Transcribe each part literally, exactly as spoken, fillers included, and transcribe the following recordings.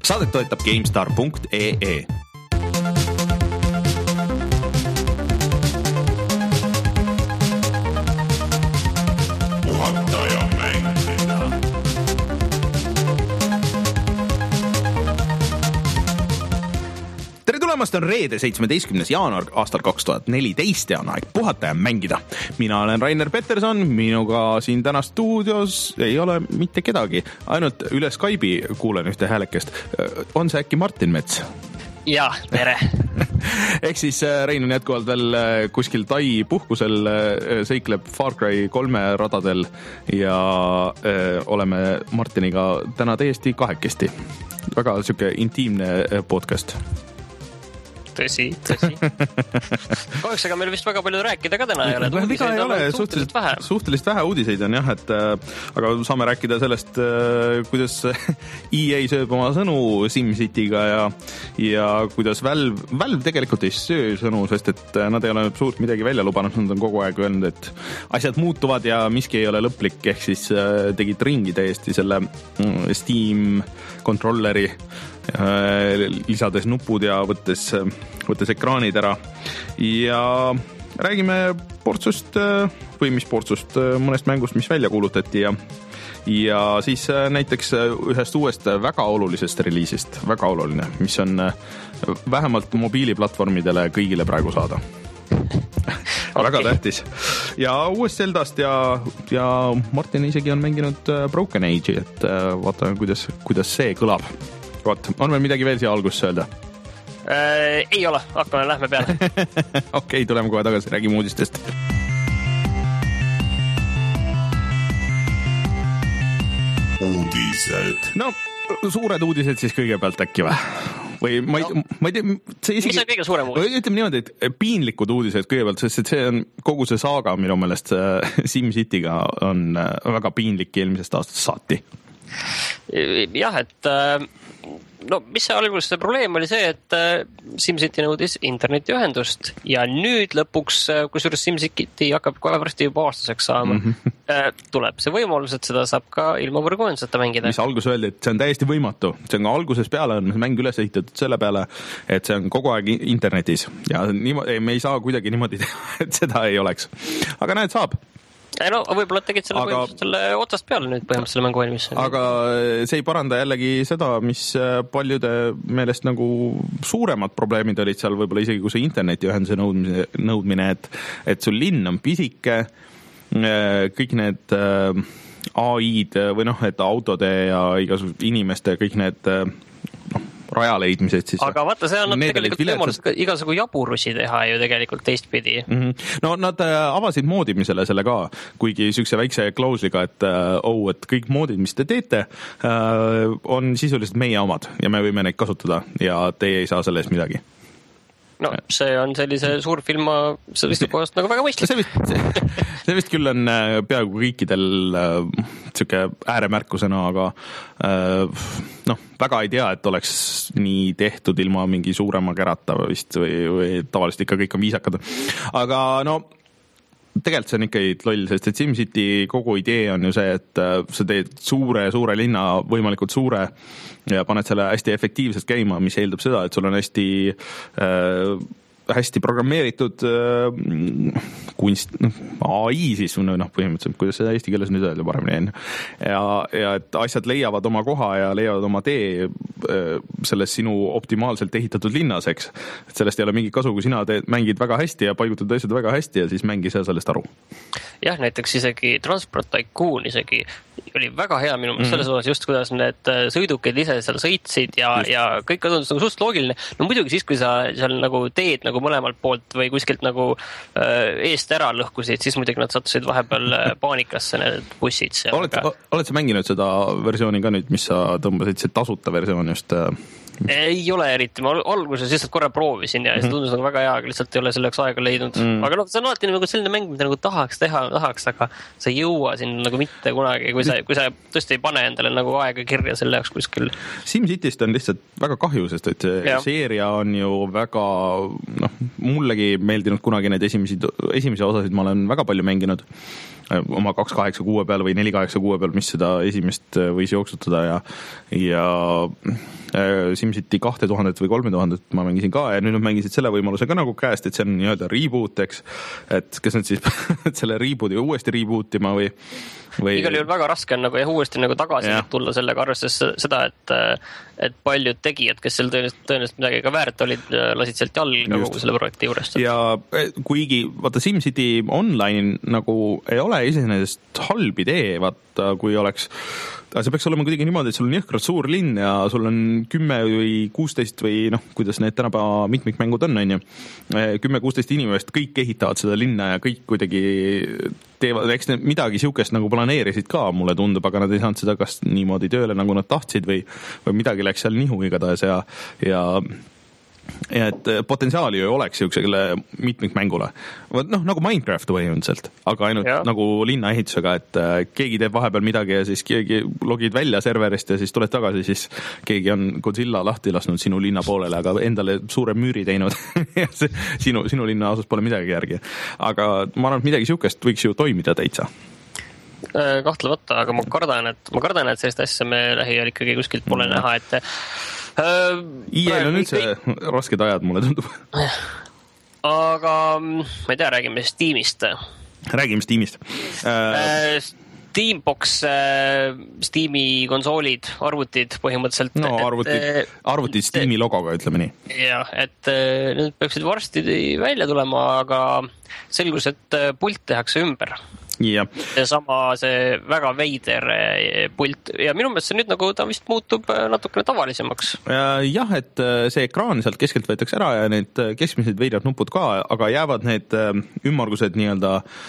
Saadet toetab GameStar punkt ee. On reede seitsmeteistkümnes jaanuar aastal kaks tuhat neliteist ja on aeg puhata ja mängida. Mina olen Rainer Peterson, minuga siin täna stuudios ei ole mitte kedagi, ainult üle Skype'i kuulen ühte häälekest. On see äkki Martin Mets? Jaa, tere. Ehk siis Rein on jätkuvalt veel kuskil Tai puhkusel, seikleb Far Cry kolme radadel ja öö, oleme Martiniga täna täiesti kahekesti. Väga siuke intiimne podcast. Tõsi, tõsi. Kahjuks, aga meil vist väga palju rääkida ka täna ei ole. Viga ei ole, suhteliselt vähe. suhteliselt vähe uudiseid on jah, et aga saame rääkida sellest, kuidas E A sööb oma sõnu SimCityga ja, ja kuidas Valve, Valve tegelikult ei söö sõnu, sest et nad ei ole suurt midagi välja lubanud, nad on kogu aeg öelnud, et asjad muutuvad ja miski ei ole lõplik, ehk siis tegid ringi täiesti selle Steam kontrolleri lisades nupud ja võttes, võttes ekraanid ära ja räägime portsust või mis portsust mõnest mängust, mis välja kuulutati ja, ja siis näiteks ühest uuest väga olulisest reliisist, väga oluline, mis on vähemalt mobiiliplatvormidele kõigile praegu saada. Okay. Väga tähtis. Ja uuest Zeldast ja, ja Martin isegi on mänginud Broken Age'i, et vaatame, kuidas, kuidas see kõlab. Vaat, on veel midagi veel siia algusse öelda? Äh, ei ole, hakkame, lähme peale. Okei, okay, tuleme kohe tagasi, räägime uudistest. Uudised. No, suured uudised siis kõigepealt äkki või? Või ma ei, no. ma ei tea, see isegi... Mis on kõige suurem uudis? Ütleme niimoodi, et piinlikud uudised kõigepealt, sest see on kogu see saaga minu meelest SimCityga on väga piinlik eelmisest aastast saati. Jah, et no mis see alguses see probleem oli see, et SimCity nõudis internetiühendust ja nüüd lõpuks, kusjuures SimCity hakkab kohe varsti juba aastaseks saama, mm-hmm. tuleb see võimalus, et seda saab ka ilma võrguühenduseta mängida. Mis alguses öeldi, et see on täiesti võimatu. See on alguses peale on mäng üles ehitatud selle peale, et see on kogu aeg internetis ja niimoodi, me ei saa kuidagi niimoodi teha, et seda ei oleks. Aga näed, saab. Ei no, võib-olla tegid selle, aga, selle otsast peale nüüd põhimõtteliselt selle mängu valmis. Aga see ei paranda jällegi seda, mis paljude meelest nagu suuremad probleemid olid seal võib-olla isegi kui see internetiühenduse nõudmine, nõudmine et, et sul linn on pisike, kõik need A I-d või noh, et autode ja igasugused inimeste kõik need noh, rajaleidmised siis. Aga vaata, see on tegelikult võimalus igasugu jaburusi teha ju tegelikult teistpidi. Mm-hmm. No nad avasid moodimisele selle ka, kuigi sükse väikse klausliga, et oh, et kõik moodid, mis te teete, on sisuliselt meie omad ja me võime neid kasutada ja teie ei saa selle eest midagi. No, see on sellise suurfilma selliste kohast nagu väga mõistlik. See vist, see, see vist küll on peaaegu kõikidel äh, siuke ääremärkusena, aga äh, noh, väga ei tea, et oleks nii tehtud ilma mingi suurema kärata vist või, või tavaliselt ikka kõik on viisakad. Aga no tegelikult see on ikka loll, sest et SimCity kogu idee on ju see, et sa teed suure, suure linna võimalikult suure ja paned selle hästi efektiivselt käima, mis eeldab seda, et sul on hästi äh, hästi programmeeritud äh, kunst, A I siis, noh, põhimõtteliselt, kuidas seda eesti keeles nüüd öelda paremini. Ja, ja et asjad leiavad oma koha ja leiavad oma tee äh, selles sinu optimaalselt ehitatud linnas, eks. Et sellest ei ole mingi kasu, kui sina teed, mängid väga hästi ja paigutad asjad väga hästi ja siis mängi sa sellest aru. Jah, näiteks isegi Transport Tycoon isegi oli väga hea minu mm-hmm. selles osas just, kuidas need sõidukid ise seal sõitsid ja, ja kõik tundus nagu suht loogiline. No muidugi siis, kui sa seal nagu teed nagu mõlemalt poolt või kuskilt nagu äh, eest ära lõhkusid, siis muidugi nad sattusid vahepeal paanikasse need bussid. Oled, aga... oled sa mänginud seda versiooni ka nüüd, mis sa tõmbasid, see tasuta versioon just? Ei ole eriti, ma alguses lihtsalt korra proovisin ja mm-hmm. see tundus nagu väga hea, aga lihtsalt ei ole selleks aega leidnud. Mm. Aga noh, see on alati nagu selline mäng, mida nagu tahaks teha, tahaks, aga sa ei jõua sinna nagu mitte kunagi, kui sa, kui sa tõesti ei pane endale nagu aega kirja selle jaoks kuskil. SimCityst on lihtsalt väga kahju, sest et see seeria on ju väga, noh, mullegi meeldinud kunagi need esimesi, esimesi osasid ma olen väga palju mänginud oma kaks kaheksa kuue peal või neli kaheksa kuue peal, mis seda esimest võis jooksutada ja ja SimCity kahte tuhandet või kolme tuhandet ma mängisin ka ja nüüd nad mängisid selle võimaluse ka nagu käest, et see on nii-öelda reboot, eks, et kas nad siis selle rebooti uuesti rebootima või, või... igal juhul väga raske on nagu jah, uuesti nagu tagasi ja. tulla sellega, arvestades seda, et et paljud tegijad, kes seal tõenäoliselt, tõenäoliselt midagi ka väärt olid, lasid sealt jalga kogu selle projekti juurest. Ja kuigi vaata SimCity online nagu ei ole iseenesest halb idee, vaata kui oleks aga see peaks olema kuidagi niimoodi, et sul on jõhkralt suur linn ja sul on kümme või kuusteist või noh, kuidas need tänapäeva mitmikmängud on, on ju. kümme kuusteist inimest, kõik ehitavad seda linna ja kõik kuidagi teevad, eks need midagi siukest nagu planeerisid ka, mulle tundub, aga nad ei saanud seda kas niimoodi tööle, nagu nad tahtsid või, või midagi läks seal nihu igatahes ja, ja ja et potentsiaali ju oleks siuksele mitmikmängule. Noh, nagu Minecraft põhimõtteliselt, aga ainult ja. nagu linnaehitusega, et keegi teeb vahepeal midagi ja siis keegi logid välja serverist ja siis tuled tagasi, siis keegi on Godzilla lahti lasknud sinu linna poolele, aga endale suure müüri teinud ja see, sinu, sinu linna osas pole midagi järgi. Aga ma arvan, et midagi siukest võiks ju toimida täitsa. Kahtlevõtta, aga ma kardan, et ma kardan, et sellist asja me lähiajal ikkagi kuskilt pole mm. näha, et Uh, I E-l on üldse kõik... rasked ajad, mulle tundub. Aga ma ei tea, räägime Steamist. Räägime Steamist. Uh... Steambox, Steam'i konsoolid, arvutid põhimõtteliselt. No arvutid, arvutid Steam'i logoga, ütleme nii. Jah, et need peaksid varsti välja tulema, aga selgus, et pult tehakse ümber. Ja. ja sama see väga veider pult ja minu meelest see nüüd nagu ta vist muutub natukene tavalisemaks. Jah, et see ekraan sealt keskelt võetakse ära ja need keskmised veidrad nupud ka, aga jäävad need ümmargused nii-öelda,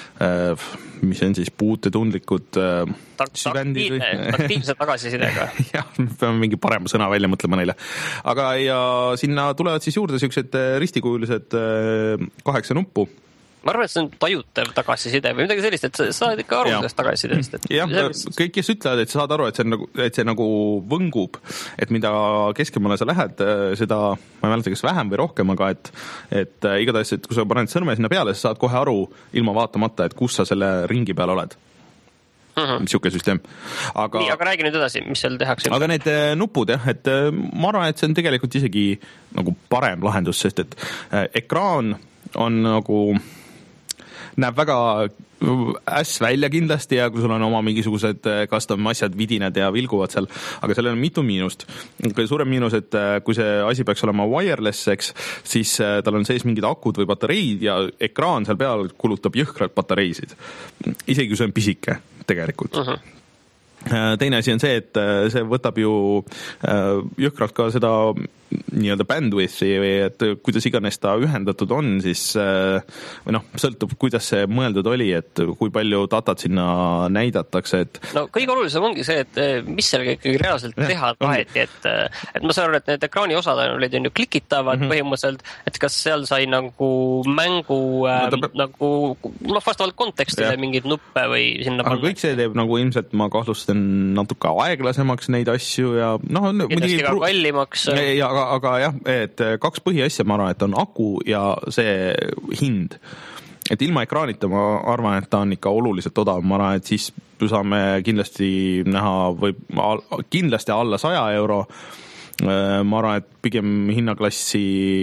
mis on siis puutetundlikud süvendid või? Aktiivse tagasisidega. Jah, me peame mingi parema sõna välja mõtlema neile. Aga ja sinna tulevad siis juurde siuksed ristikujulised kaheksa nuppu. Ma arvan, et see on tajutav tagasiside või midagi sellist, et sa saad ikka aru sellest tagasisidest. Jah, kõik, kes ütlevad, et sa saad aru, et see, nagu, et see nagu võngub, et mida keskemale sa lähed, seda, ma ei mäleta, kas vähem või rohkem, aga et, et igatahes, et kui sa paned sõrme sinna peale, sa saad kohe aru ilma vaatamata, et kus sa selle ringi peal oled. Mm-hmm. Siuke süsteem. Aga, Nii, aga räägi nüüd edasi, mis seal tehakse? Aga need nupud, jah, et ma arvan, et see on tegelikult isegi nagu parem lahendus, sest et ekraan on nagu näeb väga äss välja kindlasti ja kui sul on oma mingisugused custom asjad, vidinad ja vilguvad seal, aga sellel on mitu miinust. Suurem miinus, et kui see asi peaks olema wireless, eks, siis tal on sees mingid akud või patareid ja ekraan seal peal kulutab jõhkralt patareisid. Isegi kui see on pisike tegelikult. Uh-huh. Teine asi on see, et see võtab ju jõhkralt ka seda nii-öelda bandwidthi või et kuidas iganes ta ühendatud on, siis või noh, sõltub, kuidas see mõeldud oli, et kui palju datat sinna näidatakse, et no kõige olulisem ongi see, et mis sellega ikkagi reaalselt ja, teha taheti, et, et ma saan aru, et need ekraani osad olid ju klikitavad mm-hmm. põhimõtteliselt, et kas seal sai nagu mängu no, ta... nagu noh, vastavalt kontekstile ja. Mingid nuppe või sinna aga panna. Kõik see teeb nagu ilmselt, ma kahtlustan natuke aeglasemaks neid asju ja noh, kindlasti ka kallimaks ja aga, aga jah, et kaks põhiasja ma arvan, et on aku ja see hind. Et ilma ekraanita ma arvan, et ta on ikka oluliselt odav. Ma arvan, et siis saame kindlasti näha või kindlasti alla saja euro. Ma arvan, et pigem hinnaklassi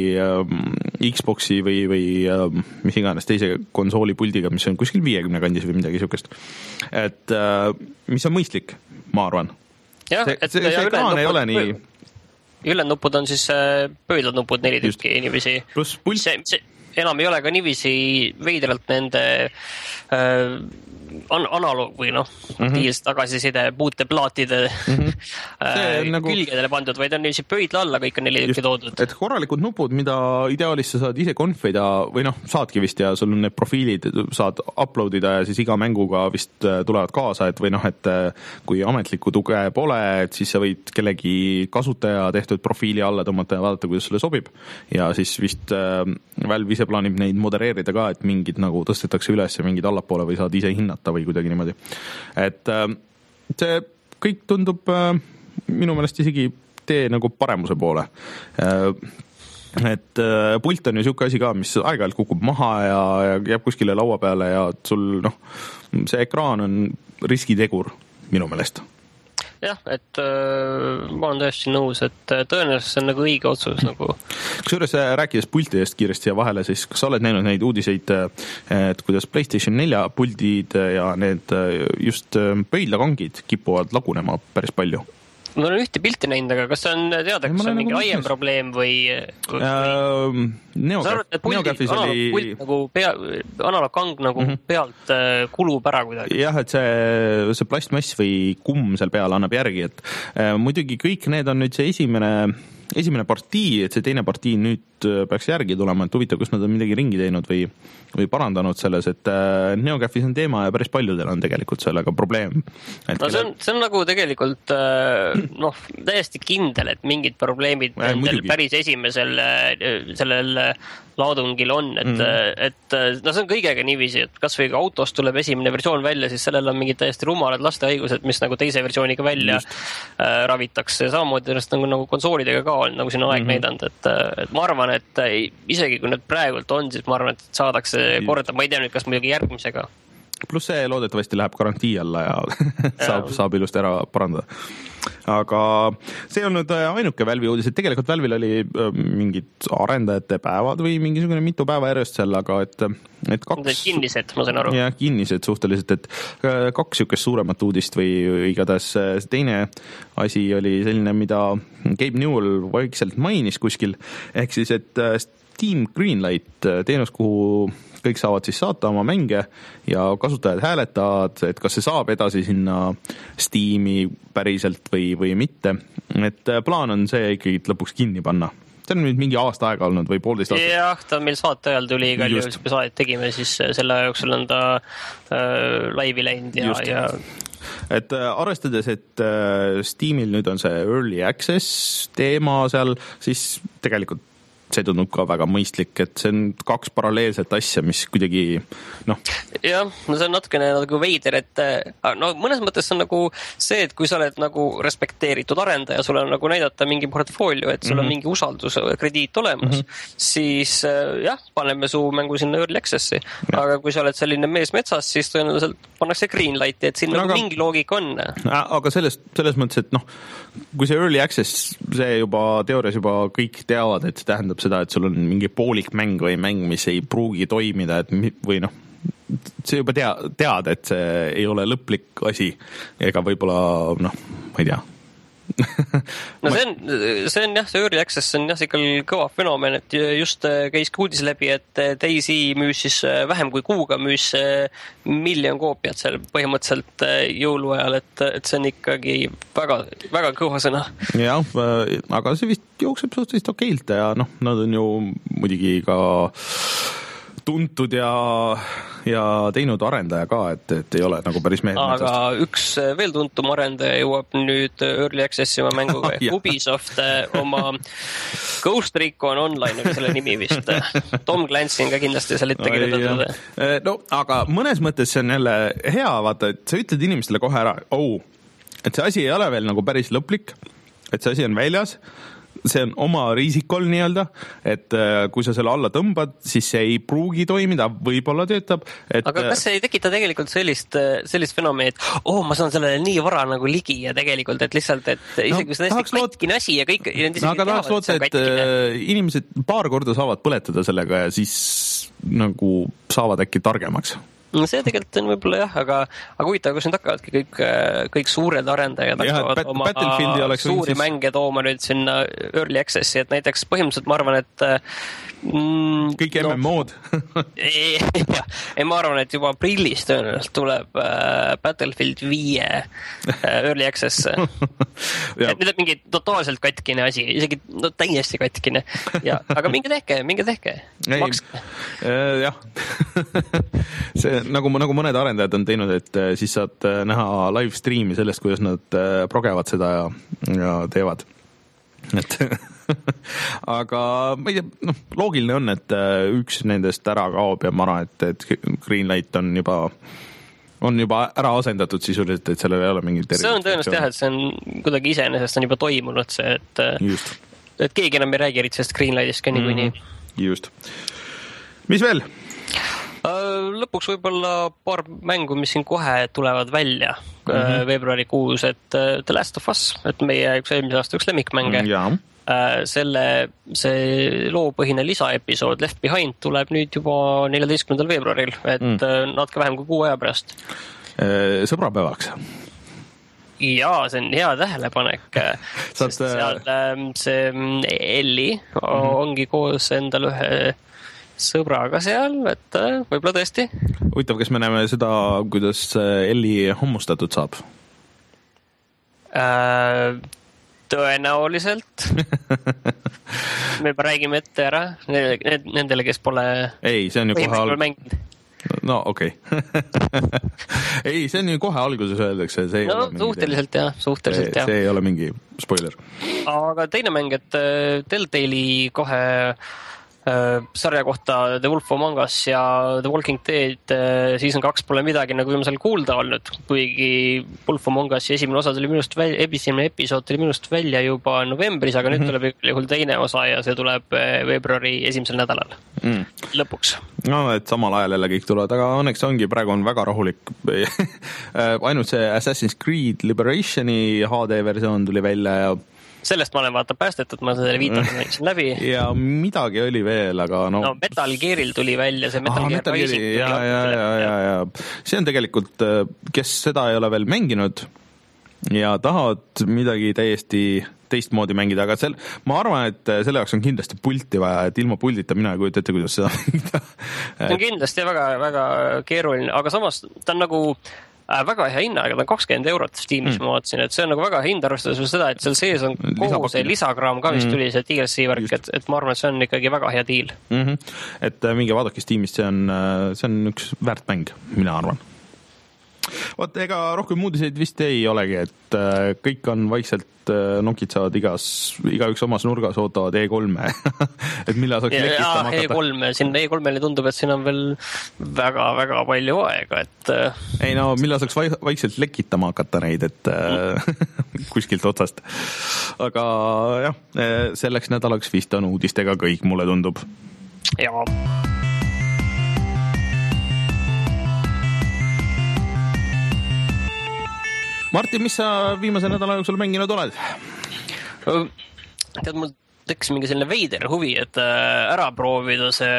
Xboxi või, või mis iganes teise konsoolipuldiga, mis on kuskil viiekümne kandis või midagi siukest. Et mis on mõistlik, ma arvan. Ja, see see, see ekraan ei ole nii... Ülennupud on siis pöödlad nupud neli tükki inimesi. Plus pult. See, see enam ei ole ka niiviisi veidralt nende äh, an- analoog või noh, mm-hmm. aktiivselt tagasiside puuteplaatide mm-hmm. äh, nagu... külgedele pandud, vaid on niiviisi pöidla alla kõik on neli tükki toodud. Et korralikud nupud, mida ideaalis sa saad ise konfida või noh, saadki vist ja sul on need profiilid, saad uploadida ja siis iga mänguga vist tulevad kaasa, et või noh, et kui ametlikku tuge pole, et siis sa võid kellegi kasutaja tehtud profiili alla tõmmata ja vaadata, kuidas sulle sobib ja siis vist äh, Valve ise plaanib neid modereerida ka, et mingid nagu tõstetakse üles ja mingid allapoole või saad ise hinnata või kuidagi niimoodi. Et see kõik tundub minu meelest isegi tee nagu paremuse poole. et äh, pult on ju siuke asi ka, mis aeg-ajalt kukub maha ja, ja jääb kuskile laua peale ja sul noh, see ekraan on riskitegur minu meelest. Jah, et äh, ma olen tõesti nõus, et tõenäoliselt see on nagu õige otsus nagu. Kusjuures rääkides pultidest kiiresti ja vahele, siis kas sa oled näinud neid uudiseid, et kuidas PlayStation nelja puldid ja need just pöidlakangid kipuvad lagunema päris palju? Ma olen ühte pilti näinud, aga kas see on teada, kas see on mingi nagu laiem probleem või... või... Uh, Neogafis oli... Pult nagu pea, analoogkang nagu mm -hmm. pealt kulub ära kuidagi. Jah, et see, see plastmass või kumm seal peal annab järgi, et uh, muidugi kõik need on nüüd see esimene, esimene partii, et see teine partii nüüd peaks järgi tulema, et huvitav, kus nad on midagi ringi teinud või, või parandanud selles, et äh, Neogafis on teema ja päris paljudel on tegelikult sellega probleem. No see on, see on nagu tegelikult äh, noh, täiesti kindel, et mingid probleemid ja, päris esimesel sellel laadungil on, et, mm. et no see on kõigega niiviisi, et kas või autost tuleb esimene versioon välja, siis sellel on mingid täiesti rumalad lastehaigused, mis nagu teise versiooniga välja äh, ravitakse. Samamoodi nagu, nagu konsoolidega ka on nagu siin aeg mm-hmm. näidanud, et, et ma arvan, et isegi kui need praegult on, siis ma arvan, et saadakse korda, ma ei tea nüüd, kas muidugi järgmisega. Pluss see loodetavasti läheb garantii alla ja saab, saab ilusti ära parandada. Aga see on nüüd ainuke Valve'i uudis, et tegelikult Valve'il oli mingid arendajate päevad või mingisugune mitu päeva järjest seal, aga et, et kaks... Kinnised, ma saan aru. Jah, kinnised suhteliselt, et kaks sükest suuremat uudist või igatahes teine asi oli selline, mida Gabe Newell vaikselt mainis kuskil, ehk siis, et Steam Greenlight teenus, kuhu kõik saavad siis saata oma mänge ja kasutajad hääletavad, et kas see saab edasi sinna Steam'i päriselt või, või mitte. Et plaan on see ikkagi lõpuks kinni panna. See on nüüd mingi aasta aega olnud või poolteist aastat. Jah, ta meil saate ajal tuli igal juhul, kui saadet tegime, siis selle jooksul on ta äh, laivi läinud ja, ja... et arvestades, et Steam'il nüüd on see early access teema seal, siis tegelikult see tundub ka väga mõistlik, et see on kaks paralleelset asja, mis kuidagi noh. Jah, no see on natukene nagu veider, et no mõnes mõttes on nagu see, et kui sa oled nagu respekteeritud arendaja, sul on nagu näidata mingi portfoolio, et sul on mm -hmm. mingi usaldus, krediit olemas, mm -hmm. siis jah, paneme su mängu sinna early access'i, aga kui sa oled selline mees metsas, siis tõenäoliselt pannakse greenlighti, et siin no, nagu aga, mingi loogika on. Aga selles, selles mõttes, et noh, kui see early access, see juba teoorias juba kõik teavad, et see tähendab seda, et sul on mingi poolik mäng või mäng, mis ei pruugi toimida, et või noh, see juba tea, tead, et see ei ole lõplik asi ega võib-olla noh, ma ei tea. no see on, see on jah, see early access on jah, see ikka kõva fenomen, et just käis uudis läbi, et Daisy müüs siis vähem kui kuuga müüs miljon koopiat seal põhimõtteliselt jõuluajal, et, et see on ikkagi väga, väga kõva sõna. Jah, aga see vist jookseb suhteliselt okeilt ja noh, nad on ju muidugi ka tuntud ja, ja teinud arendaja ka, et, et ei ole nagu päris mehed. Aga üks veel tuntum arendaja jõuab nüüd early access'i oma mänguga. Ubisoft oma Ghost Recon Online oli selle nimi vist. Tom Clancy on ka kindlasti seal ette kirjutatud. No, aga mõnes mõttes see on jälle hea, vaata, et sa ütled inimestele kohe ära, oh, et see asi ei ole veel nagu päris lõplik, et see asi on väljas, see on oma riisikol nii-öelda, et kui sa selle alla tõmbad, siis see ei pruugi toimida, võib-olla töötab. Et... Aga kas see ei tekita tegelikult sellist, sellist fenomeni, et oh, ma saan sellele nii vara nagu ligi ja tegelikult, et lihtsalt, et isegi no, see täiesti katkine asi ja kõik... No, aga tahaks loota, et, et inimesed paar korda saavad põletada sellega ja siis nagu saavad äkki targemaks. See tegelikult on võib-olla jah, aga, aga huvitav, kus nüüd hakkavadki kõik, kõik suured arendajad hakkavad oma suuri siis... mänge tooma nüüd sinna early access'i, et näiteks põhimõtteliselt ma arvan, et mm, kõik no, M M O-d ei, ei, ma arvan, et juba aprillis tõenäoliselt tuleb äh, Battlefield viie äh, early access et nüüd on mingi totaalselt katkine asi, isegi no, täiesti katkine ja, aga minge tehke, minge tehke makske äh, jah see nagu, nagu mõned arendajad on teinud, et siis saad näha live streami sellest, kuidas nad progevad seda ja, ja teevad. Et aga ma ei tea, noh, loogiline on, et üks nendest ära kaob ja ma arvan, et, et Greenlight on juba on juba ära asendatud sisuliselt, et sellel ei ole mingit see on tõenäoliselt jah, et see on kuidagi iseenesest on juba toimunud see, et just. et keegi enam ei räägi eriti sellest Greenlightist ka niikuinii. Mm-hmm. Just. Mis veel? Lõpuks võib-olla paar mängu, mis siin kohe tulevad välja mm-hmm. veebruarikuus, et The Last of Us, et meie üks eelmise aasta üks lemmikmänge. Ja. Selle, see loopõhine lisaepisood Left Behind tuleb nüüd juba neljateistkümnendal veebruaril, et mm. natuke vähem kui kuu aja pärast. Sõbrapäevaks. Jaa, see on hea tähelepanek. Saad... Seal see Elli mm-hmm. ongi koos endal ühe sõbraga seal, et võib-olla tõesti. Huvitav, kas me näeme seda, kuidas Elli hommustatud saab? Äh, tõenäoliselt. Me juba räägime ette ära nendele, kes pole... Ei, see on ju kohe alg... No okei. Okay. Ei, see on ju kohe alguses öeldakse. See no suhteliselt jah, suhteliselt jah. See ei ole mingi spoiler. Aga teine mäng, et Telltale'i kohe sarja kohta The Wolf Among Us ja The Walking Dead season kaks pole midagi nagu viimasel kuulda olnud, kuigi Wolf Among Us esimene osa tuli minust välja, esimene episood tuli minust välja juba novembris, aga nüüd tuleb juhul teine osa ja see tuleb veebruari esimesel nädalal mm. lõpuks. No, et samal ajal jälle kõik tulevad, aga õnneks ongi, praegu on väga rahulik. Ainult see Assassin's Creed Liberationi H D versioon tuli välja ja sellest ma olen vaata päästetud, ma selle viitanud läbi. Ja midagi oli veel, aga no... no Metal Gearil tuli välja, see Metal Gear Metal Rising tuli. Ja, ja, ja, ja, ja. See on tegelikult, kes seda ei ole veel mänginud ja tahavad midagi täiesti teistmoodi mängida, aga sel, ma arvan, et selle jaoks on kindlasti pulti vaja, et ilma puldita mina ei kujuta ette, kuidas seda mängida. See on kindlasti väga, väga keeruline, aga samas ta on nagu väga hea hinna, aga ta on kakskümmend eurot Steamis mm. ma vaatasin, et see on nagu väga hind arvestades seda, et seal sees on kogu see lisakraam ka vist tuli see D L C värk, et, et ma arvan, et see on ikkagi väga hea deal. Mm-hmm. Et minge vaadake Steamist, see on, see on üks väärt mäng, mina arvan. Vaat, ega rohkem uudiseid vist ei olegi, et kõik on vaikselt nokitsevad igas, igaüks omas nurgas ootavad E kolme et millal saaks lekitama hakata. E kolm, siin E kolmele tundub, et siin on veel väga-väga palju aega, et ei no, millal saaks vaikselt lekitama hakata neid, et mm. kuskilt otsast. Aga jah, selleks nädalaks vist on uudistega kõik, mulle tundub. Jaa. Martin, mis sa viimase nädala jooksul mänginud oled? Tead, mul tekkis mingi selline veider huvi, et ära proovida see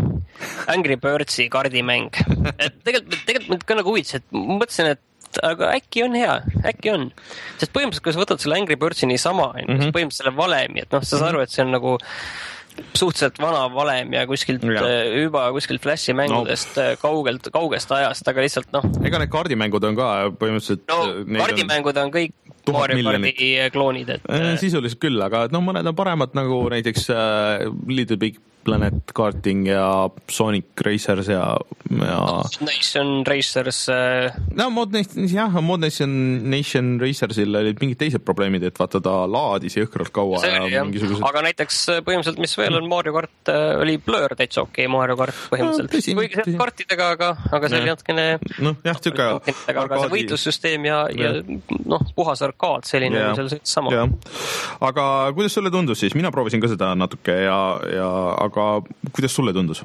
Angry Birdsi kardimäng. Et tegelikult, tegelikult mind ka nagu huvitas, et mõtlesin, et aga äkki on hea, äkki on. Sest põhimõtteliselt, kui sa võtad selle Angry Birdsini sama, mm-hmm. põhimõtteliselt selle valemi, et noh, sa saad aru, et see on nagu suhteliselt vana valem ja kuskilt ja. juba kuskilt Flashi mängudest no. kaugelt, kaugest ajast, aga lihtsalt noh. Ega need kardimängud on ka põhimõtteliselt... No, kardimängud on kõik Mario Karti kloonid. Et... Sisuliselt küll, aga no, mõned on paremad nagu näiteks uh, Little Big Planet Karting ja Sonic Racers ja... ja... Nation Racers... Uh... No, Mod Nation, jah, Mod Nation, Nation Racersil olid mingid teised probleemid, et vaata ta laadis jõhkralt kaua. See oli, ja mingisugused... Aga näiteks põhimõtteliselt, mis veel on Mario Kart, oli Blur täitsa okei okay, Mario Kart põhimõtteliselt. No, tõsi, Võigi tõsi. Kartidega, aga, aga see oli natukene... No, jah, tüka... Aga see võitlussüsteem ja, ja, ja noh, puhas arkaad, selline ja. Seal sama. Ja. Aga kuidas sulle tundus siis? Mina proovisin ka seda natuke ja, ja aga kuidas sulle tundus?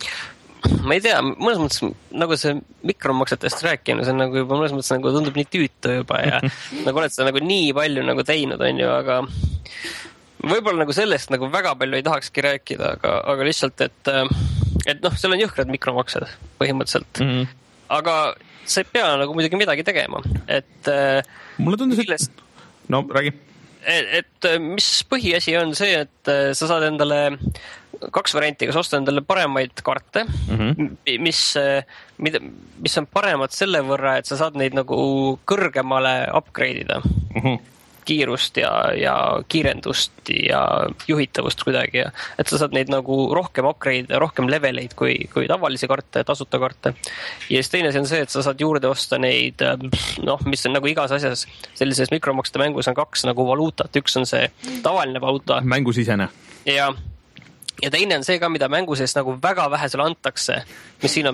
Ma ei tea, mõnes mõttes nagu see mikromaksetest rääkinu, see on nagu juba mõnes mõttes nagu tundub nii tüütu juba ja nagu oled seda nagu nii palju nagu teinud, on ju, aga võib-olla nagu sellest nagu väga palju ei tahakski rääkida, aga, aga lihtsalt, et, et noh, seal on jõhkrad mikromaksed põhimõtteliselt. Mm-hmm. Aga sa ei pea nagu muidugi midagi tegema, et mulle tundus, et... No, räägi. Et, et mis põhiasi on see, et sa saad endale kaks varianti, kas osta endale paremaid karte, mm-hmm. mis, mida, mis on paremad selle võrra, et sa saad neid nagu kõrgemale upgrade'ida. Mm-hmm. Kiirust ja, ja kiirendust ja juhitavust kuidagi. Ja, et sa saad neid nagu rohkem upgrade'ida, rohkem leveleid kui, kui tavalisi karte, tasuta karte. Ja siis teine see on see, et sa saad juurde osta neid, noh, mis on nagu igas asjas. Sellises mikromaksete mängus on kaks nagu valuutat. Üks on see tavaline valuuta. Mängusisene. Ja Ja teine on see ka, mida mängu sees nagu väga vähe sulle antakse, mis siin on mingid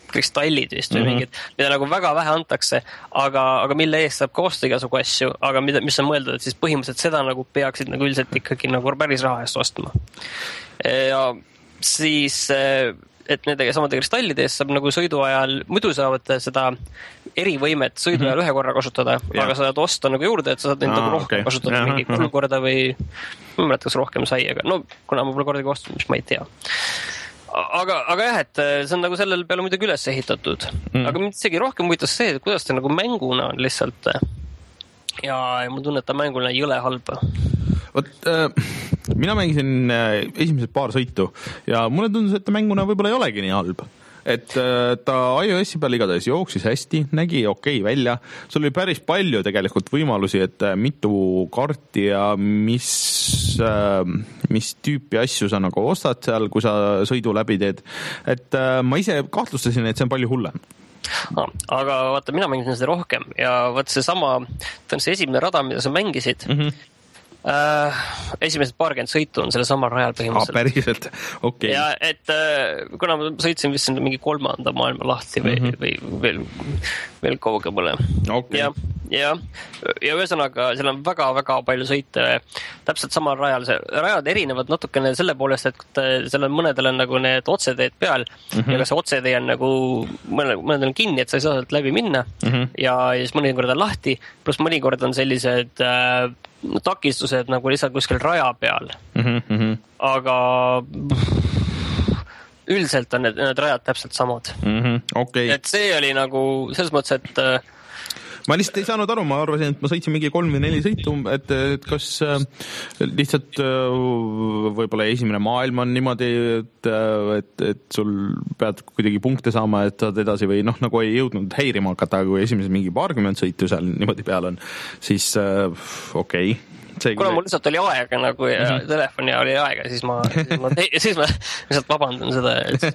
kristallid vist või mm-hmm. mingid, mida nagu väga vähe antakse, aga, aga mille eest saab ka osta igasugu asju, aga mida, mis on mõeldud, et siis põhimõtteliselt seda nagu peaksid nagu üldiselt ikkagi nagu päris raha eest ostma. Ja siis, et nende samade kristallide eest saab nagu sõidu ajal, muidu saavad seda erivõimet sõidu ajal mm-hmm. ühe korra kasutada, ja. Aga sa saad osta nagu juurde, et sa saad nende ah, rohkem okay. kasutada ja, mingi kolm korda või ma mäleta, kas rohkem sai, aga no kuna ma pole kordagi ostnud, mis ma ei tea. Aga, aga jah, et see on nagu sellel peale muidugi üles ehitatud. Mm. Aga mind isegi rohkem huvitas see, et kuidas ta nagu mänguna on lihtsalt. Ja, ja ma tunnen, et ta mänguna jõle halba. Võt, äh, mina mängisin äh, esimesed paar sõitu ja mulle tundus, et ta mänguna võib-olla ei olegi nii halb. Et äh, ta iOS-i peal igatahes jooksis hästi, nägi okei välja. Sul oli päris palju tegelikult võimalusi, et äh, mitu karti ja mis, äh, mis tüüpi asju sa nagu ostad seal, kui sa sõidu läbi teed. Et äh, ma ise kahtlustasin, et see on palju hullem. No, aga vaata, mina mängisin seda rohkem ja vaat see sama, ta on see esimene rada, mida sa mängisid, mm-hmm. Uh, esimesed paarkümmend sõitu on selle samal rajal põhimõtteliselt. Ah, päriselt? Okei. Okay. Ja et uh, kuna ma sõitsin vist mingi kolmanda maailma lahti või, mm-hmm. või veel, veel kaugemale. Okay. Ja, ja, ja ühesõnaga, seal on väga-väga palju sõite täpselt samal rajal. See, rajad erinevad natukene selle poolest, et seal on mõnedel on nagu need otseteed peal mm-hmm. ja ka see otsetee on nagu mõnedel, mõnedel on kinni, et sa ei saa sealt läbi minna mm-hmm. ja, ja siis mõnikord on lahti, pluss mõnikord on sellised uh, no, takistused nagu lihtsalt kuskil raja peal. Mm-hmm. Aga pff, üldiselt on need, need rajad täpselt samad. Mm-hmm. Okay. Et see oli nagu selles mõttes, et ma lihtsalt ei saanud aru, ma arvasin, et ma sõitsin mingi kolm või neli sõitu, et, et kas äh, lihtsalt äh, võib-olla esimene maailm on niimoodi, et, et, et sul pead kuidagi punkte saama, et saad edasi või noh, nagu ei jõudnud häirima hakata, kui esimesed mingi paarkümmend sõitu seal niimoodi peal on, siis äh, okei okay. See, kuna mul lihtsalt oli aega nagu ja mm-hmm. telefoni oli aega, siis ma, siis ma, siis ma lihtsalt vabandan seda.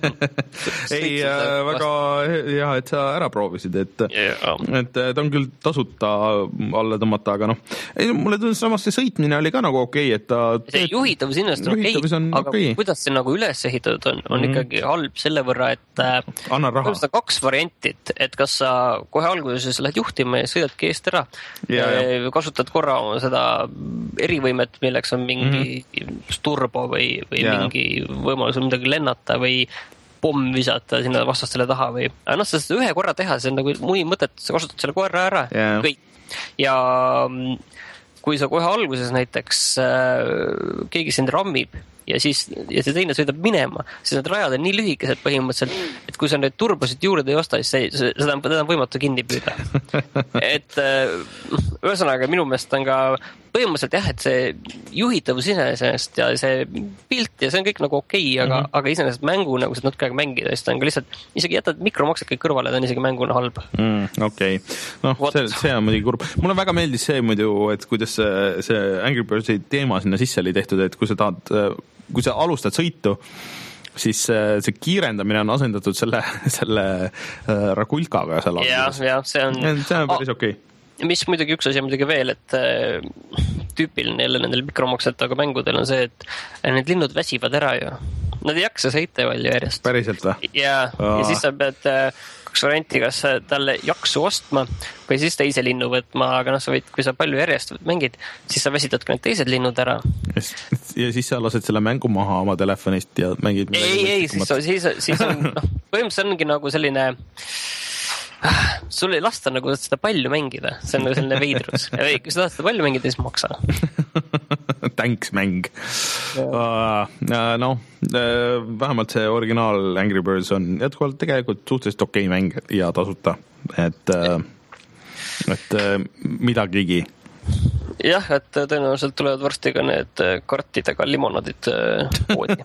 ei, äh, väga hea, et sa ära proovisid, et, yeah. et ta on küll tasuta alla tõmmata, aga noh, ei, mulle tundus samas see sõitmine oli ka nagu okei, okay, et ta... See juhitavus innast on okei, okay, aga okay. kuidas see nagu üles ehitatud on, on mm-hmm. ikkagi halb selle võrra, et anna raha. On kaks variantit, et kas sa kohe alguses lähed juhtima ja sõidadki eest ära ja, ja. kasutad korra seda erivõimet, milleks on mingi mm-hmm. turbo või, või yeah. mingi võimalus midagi lennata või pomm visata sinna vastastele taha või aga noh, seda ühe korra teha, see on nagu mui mõtet, sa kasutad selle korra ära yeah. kõik. Ja kui sa kohe alguses näiteks äh, keegi sind rammib ja siis ja see teine sõidab minema, siis need rajad on nii lühikesed põhimõtteliselt, et kui sa neid turbosid juurde ei osta, siis see, seda on, seda on võimatu kinni püüda. Et ühesõnaga minu meelest on ka põhimõtteliselt jah, et see juhitavus iseenesest ja see pilt ja see on kõik nagu okei, okay, aga, mm-hmm. aga iseenesest mängu nagu seda natuke aega mängida, siis ta on ka lihtsalt, isegi jätad mikromaksed kõik kõrvale, ta on isegi mänguna halb. Mm, okei. Okay. Noh, see, see on muidugi kurb. Mulle väga meeldis see muidu, et kuidas see, see Angry Birdsi teema sinna sisse oli tehtud, et kui sa tahad, kui sa alustad sõitu, siis see kiirendamine on asendatud selle, selle rakulkaga seal. Ja, ja, see on... See on päris okei. Okay. Mis muidugi üks asi on muidugi veel, et tüüpiline jälle nendel mikromaksetaga mängudel on see, et need linnud väsivad ära ju. Nad ei jaksa sõita palju järjest. Päriselt või? Ja, ja siis sa pead kaks varianti, kas talle jaksu ostma või siis teise linnu võtma, aga noh, sa võid, kui sa palju järjest mängid, siis sa väsitad ka need teised linnud ära. Ja siis sa lased selle mängu maha oma telefonist ja mängid... Ei, ei, siis, siis, siis on, noh, põhimõtteliselt ongi nagu selline... Sul ei lasta nagu seda palju mängida, see on nagu selline veidrus. Ja kui sa tahad seda palju mängida, siis maksa. Thanks mäng. Uh, no, uh, vähemalt see originaal Angry Birds on jätkuvalt tegelikult suhteliselt okei mäng ja tasuta. Et, uh, et uh, midagigi. Jah, et tõenäoliselt tulevad varsti ka need kartidega limonadid poodi.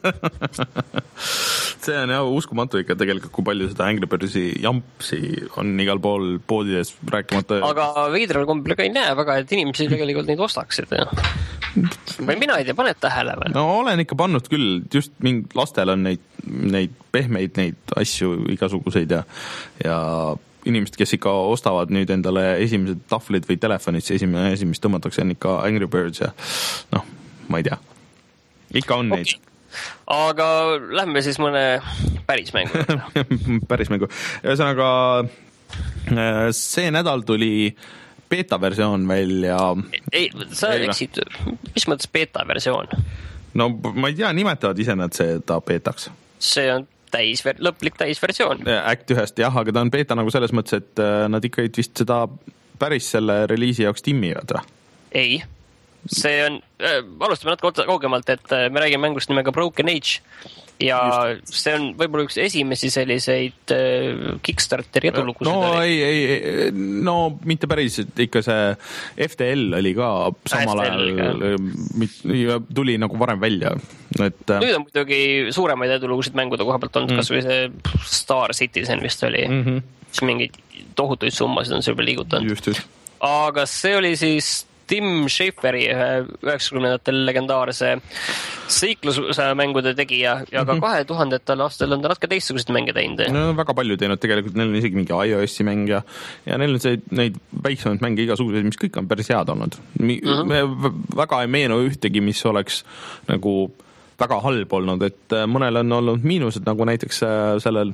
See on jah uskumatu ikka tegelikult, kui palju seda Angry Birdsi jampsi on igal pool poodides rääkimata. Aga veidral kombel ka ei näe väga, et inimesi tegelikult neid ostaksid. Või mina ei tea, paned tähele või? No olen ikka pannud küll, just mingid lastel on neid, neid pehmeid neid asju igasuguseid ja, ja inimesed, kes ikka ostavad nüüd endale esimesed tahvlid või telefonid, see esimene asi, mis tõmmatakse, on ikka Angry Birds ja noh, ma ei tea. Ikka on okay. Neid. aga lähme siis mõne päris mängu. päris mängu. Ühesõnaga, see nädal tuli beta-versioon välja. Ei, sa eksid. Mis mõttes beta-versioon? No ma ei tea, nimetavad ise nad seda betaks. See on täis, lõplik täisversioon. Act ühest, jah, aga ta on beta nagu selles mõttes, et nad ikka vist seda päris selle reliisi jaoks timmivad või? Ei, see on, äh, alustame natuke kaugemalt, et me räägime mängust nimega Broken Age ja Just. see on võib-olla üks esimesi selliseid äh, Kickstarteri edulugusid. No ei, ei, no mitte päris, ikka see F T L oli ka samal ajal, tuli nagu varem välja. Et, nüüd on muidugi suuremaid edulugusid mängude koha pealt olnud, mm. kas või see Star Citizen vist oli, mm -hmm. mis mingid tohutuid summasid on selle peale liigutanud. Just, just. Aga see oli siis Tim Schaferi üheksakümnendatel legendaarse seikluse mängude tegija ja ka kahe tuhandetel aastal on ta natuke teistsugused mänge teinud. No väga palju teinud tegelikult, neil on isegi mingi iOS-i mäng ja, ja neil on see, neid väiksemaid mänge igasuguseid, mis kõik on päris head olnud. Mi, uh -huh. me väga ei meenu ühtegi, mis oleks nagu väga halb olnud, et mõnel on olnud miinused, nagu näiteks sellel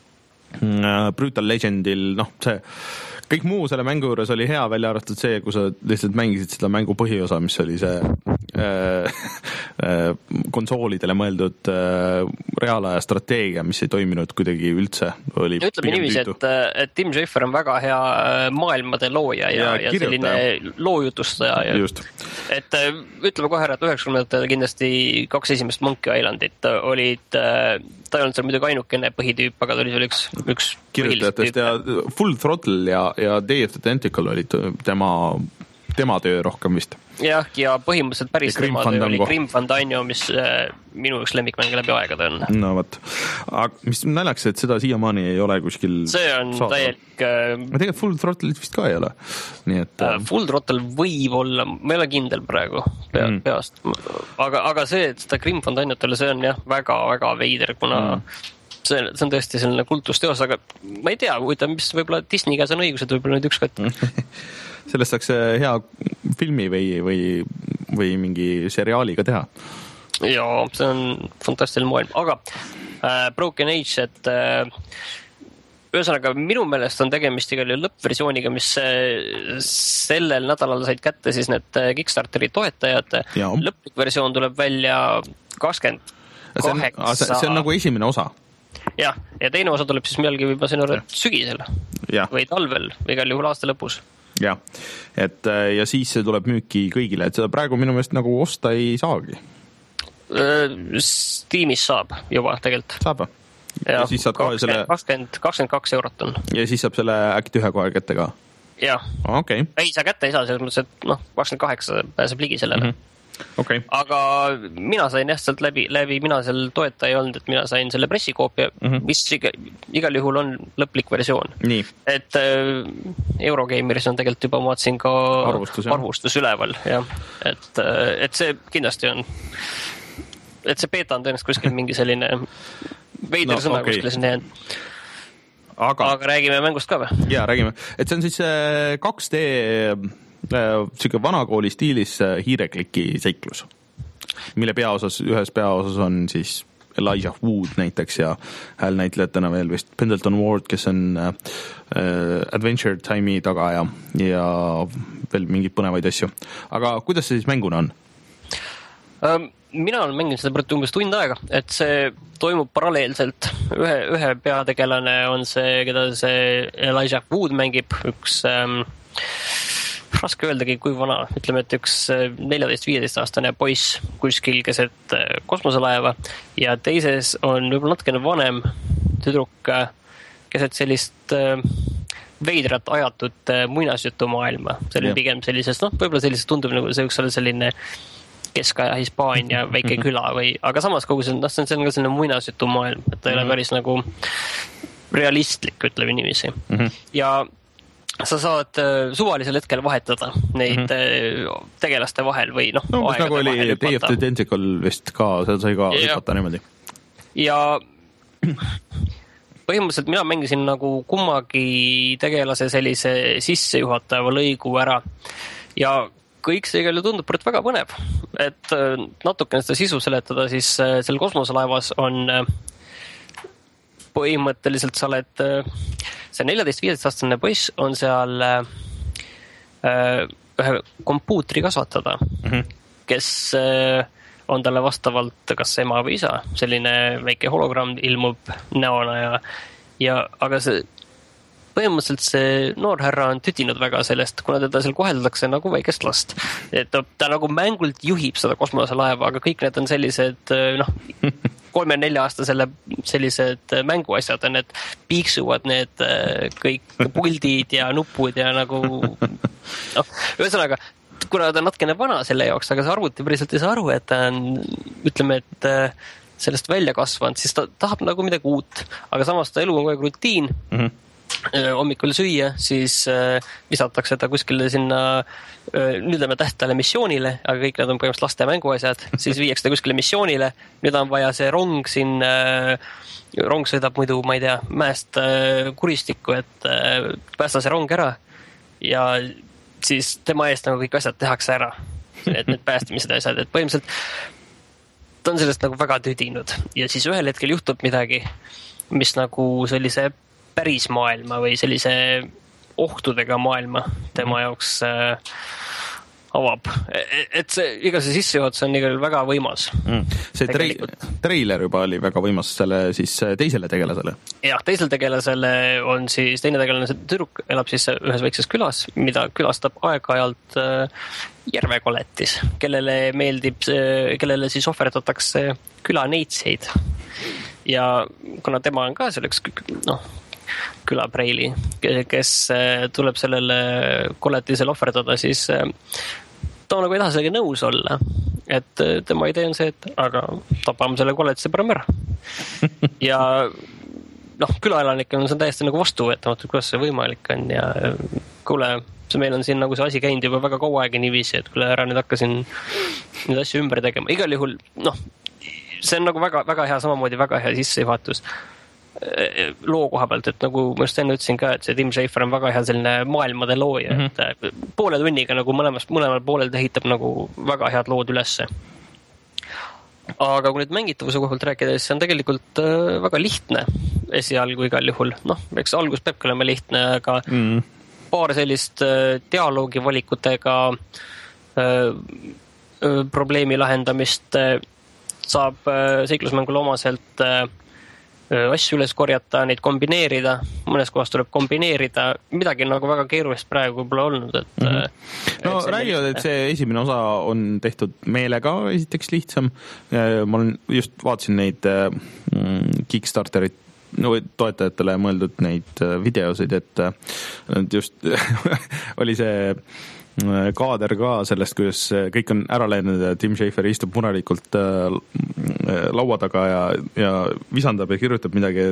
Brutal Legendil, noh see kõik muu selle mängu juures oli hea, välja arvatud see, kui sa lihtsalt mängisid seda mängu põhiosa, mis oli see äh, äh, konsoolidele mõeldud äh, reaalaja strateegia, mis ei toiminud kuidagi üldse. Oli ütleme niiviisi, et, et Tim Schafer on väga hea maailmade looja ja, ja, ja selline loojutustaja. Ja, Just. Et ütleme kohe ära, et üheksakümnendatel kindlasti kaks esimest Monkey Islandit olid, ta ei olnud seal muidugi ainukene põhitüüp, aga ta oli seal üks, üks kirjutajatest ja Full Throttle ja ja Day of the Tentacle oli tema, tema töö rohkem vist. Jah, ja põhimõtteliselt päris tema töö oli Grim Fandango, mis äh, minu üks lemmikmänge läbi aegade on. No võt. Aga mis näljaks, et seda siiamaani ei ole kuskil see on saada. Täielik äh, ma tegelikult Full Throttle'it vist ka ei ole. Nii et, äh, Full Throttle võib olla, ma ei ole kindel praegu pea, mm. peast. Aga, aga see, et seda Grim Fandangotele, see on jah väga-väga veider, kuna mm. See, see on tõesti selline kultusteos, aga ma ei tea, mis võib-olla Disney käes on õigused, võib-olla nüüd ükskord. Sellest saaks hea filmi või, või, või mingi seriaaliga teha. Jaa, see on fantastiline maailm, aga äh, Broken Age, et äh, ühesõnaga minu meelest on tegemist igal juhul lõppversiooniga, mis äh, sellel nädalal said kätte siis need Kickstarteri toetajad. Ja. Lõplik versioon tuleb välja kakskümmend kaheksa. See on, see on nagu esimene osa. Jah, ja teine osa tuleb siis millalgi võib-olla sinu sügisel ja. Või talvel või igal juhul aasta lõpus. Ja, et ja siis see tuleb müüki kõigile, et seda praegu minu meelest nagu osta ei saagi. Steamis saab juba tegelikult. Saab või? Ja, ja siis saad kohe selle... kakskümmend, kakskümmend kaks eurot on. Ja siis saab selle Act ühe kohe kätte ka? Jah. Okay. Ei, sa kätte ei saa, selles mõttes, et noh, kakskümmend kaheksa pääseb ligi sellele. Mm-hmm. Okay. Aga mina sain jah sealt läbi, läbi mina seal toetaja ei olnud, et mina sain selle pressikoopia, mm-hmm. mis iga, igal juhul on lõplik versioon. Nii. Et äh, Eurogameris on tegelikult juba, ma vaatasin ka arvustus, arvustus üleval. Jah. Et, äh, et see kindlasti on, et see beta on tõenäoliselt kuskil mingi selline veider no, sõna okay. kuskil sinna jäänud. Aga, aga räägime mängust ka või? Jaa, räägime. Et see on siis kaks D siuke vanakooli stiilis hiirekliki seiklus, mille peaosas, ühes peaosas on siis Elijah Wood näiteks ja häälnäitlejatena veel vist Pendleton Ward, kes on äh, Adventure Time'i taga ja, ja veel mingeid põnevaid asju. Aga kuidas see siis mänguna on? Um, mina olen mänginud seda umbes tund aega, et see toimub paralleelselt. Ühe, ühe peategelane on see, keda see Elijah Wood mängib, üks ähm, raske öeldagi, kui vana, ütleme, et üks neljateist viieteist aastane poiss kuskil keset kosmoselaeva ja teises on võib-olla natukene vanem tüdruk keset sellist veidrat ajatud muinasjutu maailma. See oli pigem sellisest, noh, võib-olla sellisest tundub nagu see üks oli selline keskaja Hispaania väike küla või, aga samas kogu see, noh, see on ka selline muinasjutu maailm, et ta ei ole päris nagu realistlik, ütleme niiviisi. Mm-hmm. Ja sa saad suvalisel hetkel vahetada neid mm-hmm. tegelaste vahel või noh, no, aegade nagu vahel hüpata. Day of the Tentacle vist ka, seda sai ka hüpata niimoodi. Ja põhimõtteliselt mina mängisin nagu kummagi tegelase sellise sissejuhatava lõigu ära ja kõik see igal ju tundub pärit väga põnev. Et natukene seda sisu seletada, siis seal kosmoselaevas on põhimõtteliselt sa oled, see neljateist-viieteist aastane poiss on seal ühe kompuutri kasvatada, mm-hmm. kes on talle vastavalt kas ema või isa, selline väike hologramm ilmub näona ja, ja aga see põhimõtteliselt see noor härra on tütinud väga sellest, kuna teda seal koheldakse nagu väikest last. Et ta, ta nagu mängult juhib seda kosmoselaeva, aga kõik need on sellised, noh, kolme-nelja aasta selle, sellised mänguasjad on, et piiksuvad need kõik puldid ja nupud ja nagu, noh, ühesõnaga, kuna ta on natkene vana selle jaoks, aga see arvuti päriselt ei saa aru, et ta on, ütleme, et sellest välja kasvanud, siis ta tahab nagu midagi uut, aga samas ta elu on kogu aeg rutiin, mm-hmm. hommikul süüa, siis äh, visatakse ta kuskile sinna äh, nüüd lähme tähtale missioonile, aga kõik need on põhimõtteliselt laste mänguasjad, siis viiakse ta kuskile missioonile, nüüd on vaja see rong siin, äh, rong sõidab muidu, ma ei tea, mäest äh, kuristikku, et äh, päästa see rong ära ja siis tema eest nagu kõik asjad tehakse ära, et need päästimised asjad, et põhimõtteliselt ta on sellest nagu väga tüdinud ja siis ühel hetkel juhtub midagi, mis nagu sellise päris maailma või sellise ohtudega maailma tema jaoks äh, avab. Et see, iga see sissejuhatus on igal väga võimas. Mm. See trei- treiler juba oli väga võimas selle siis teisele tegelasele. Jah, teisel tegelasele on siis, teine tegelane, see tüdruk elab siis ühes väikses külas, mida külastab aeg-ajalt äh, järvekoletis, kellele meeldib, kellele siis ohverdatakse külaneitseid. Ja kuna tema on ka selleks, noh, külapreili, kes tuleb sellele koletisele ohverdada, siis ta nagu ei taha sellega nõus olla. Et tema idee on see, et aga tapame selle koletise parem ära. Ja noh, külaelanikel on see täiesti nagu vastuvõetamatu, kuidas see võimalik on ja kuule, see meil on siin nagu see asi käinud juba väga kaua aega niiviisi, et kuule ära nüüd hakkasin nüüd asju ümber tegema. Igal juhul, noh, see on nagu väga, väga hea, samamoodi väga hea sissejuhatus loo koha pealt, et nagu ma just enne ütlesin ka, et see Tim Schafer on väga hea selline maailmade looja, mm-hmm. et poole tunniga nagu mõlemas, mõlemal poolel ta ehitab nagu väga head lood ülesse. Aga kui nüüd mängitavuse koha pealt rääkida, siis see on tegelikult väga lihtne esialgu igal juhul. Noh, eks algus peabki olema lihtne, aga mm. paar sellist dialoogi valikutega probleemi lahendamist saab seiklusmängule omaselt asju üles korjata, neid kombineerida, mõnes kohas tuleb kombineerida, midagi nagu väga keerulist praegu pole olnud. Et, mm-hmm. No räägivad, et see esimene osa on tehtud meelega esiteks lihtsam. Ma olen just vaatasin neid Kickstarterit, no toetajatele mõeldud neid videosid, et just oli see kaader ka sellest, kuidas kõik on ära läinud ja Tim Schafer istub murelikult laua taga ja, ja visandab ja kirjutab midagi.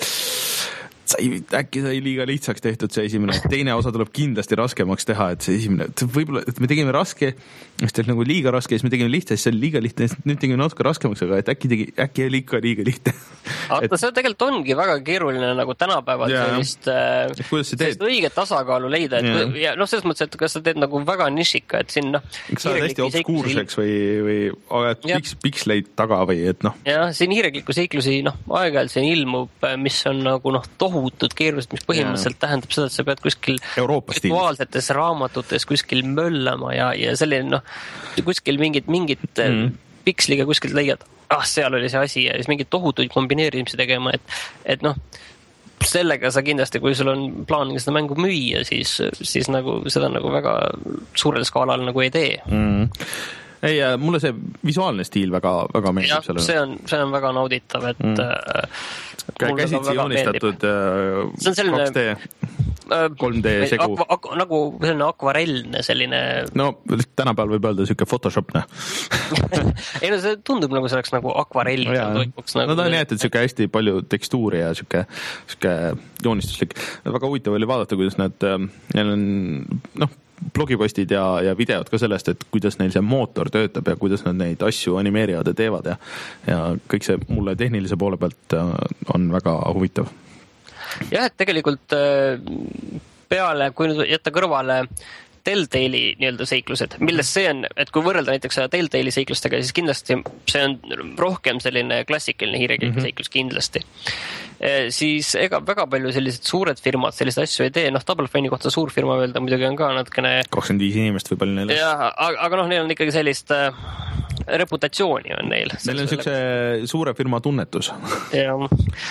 Sai, äkki sai liiga lihtsaks tehtud see esimene. Teine osa tuleb kindlasti raskemaks teha, et see esimene, võib-olla, et me tegime raske, sest nagu liiga raske, siis me tegime lihtne, siis see oli liiga lihtne, nüüd tegime natuke raskemaks, aga et äkki, tegi, äkki oli ikka liiga lihtne. Aga et... see tegelikult ongi väga keeruline nagu tänapäeval ja, sellist, sellist õiget tasakaalu leida. Et, ja, ja noh, selles mõttes, et kas sa teed nagu väga nišika, et siin noh... Kas sa oled hästi obskuurseks või, või ajad piks, piksleid taga või et noh... Ja siin hiirekliku seiklusi, noh, aeg-ajalt siin ilmub, mis on nagu noh, tohutud keerulised, mis põhimõtteliselt ja. Tähendab seda, et sa pead kuskil virtuaalsetes raamatutes kuskil möllama ja, ja selline noh, kuskil mingid, mingid mm. piksliga kuskilt leiad, ah, seal oli see asi ja siis mingid tohutuid kombineerimisi tegema, et, et noh, sellega sa kindlasti, kui sul on plaan seda mängu müüa, siis, siis nagu seda nagu väga suurel skaalal nagu ei tee. Mm. Ei, mulle see visuaalne stiil väga, väga meeldib. Jah, selle... see on, see on väga nauditav, et mm. käsitsi joonistatud see on selline, kaks D, kolm D segu. Akva, ak, nagu selline akvarellne selline... No, tänapäeval võib öelda siuke Photoshop, ne? Ei, no see tundub nagu see oleks nagu akvarell. No, nagu no ta on jäetud siuke hästi palju tekstuuri ja siuke, siuke joonistuslik. Väga huvitav oli vaadata, kuidas nad, neil on, noh, blogipostid ja, ja videod ka sellest, et kuidas neil see mootor töötab ja kuidas nad neid asju animeerivad ja teevad ja, ja kõik see mulle tehnilise poole pealt on väga huvitav. Jah, et tegelikult peale, kui nüüd jätta kõrvale Telltale'i nii-öelda seiklused, millest see on, et kui võrrelda näiteks Telltale'i seiklustega, siis kindlasti see on rohkem selline klassikaline hiirekilgi mm-hmm. seiklus kindlasti. Siis ega väga palju sellised suured firmad sellised asju ei tee, noh Double Fine'i kohta suur firma öelda muidugi on ka natukene kakskümmend viis inimest või palju neil. Jah, aga, aga noh, neil on ikkagi sellist äh, reputatsiooni on neil. Neil on siukse suure firma tunnetus. Jah,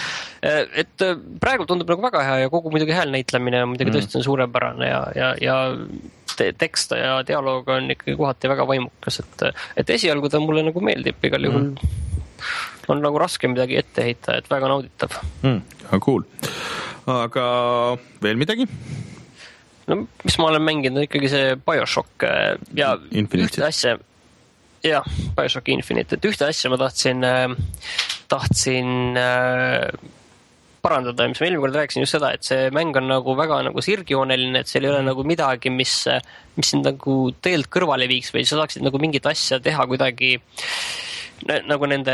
et praegu tundub nagu väga hea ja kogu muidugi hääl näitlemine on muidugi tõesti on suurepärane ja, ja, ja tekst ja dialoog on ikkagi kohati väga vaimukas, et, et esialgu ta mulle nagu meeldib igal juhul mm. on nagu raske midagi ette heita, et väga nauditav mm,. Cool. Aga veel midagi? No mis ma olen mänginud, ikkagi see BioShock ja Infinite. Ühte asja jah, BioShock Infinite, et ühte asja ma tahtsin tahtsin parandada, mis ma eelmine kord rääkisin just seda, et see mäng on nagu väga nagu sirgjooneline, et seal ei ole nagu midagi, mis, mis sind nagu teelt kõrvale viiks või sa saaksid nagu mingit asja teha kuidagi nagu nende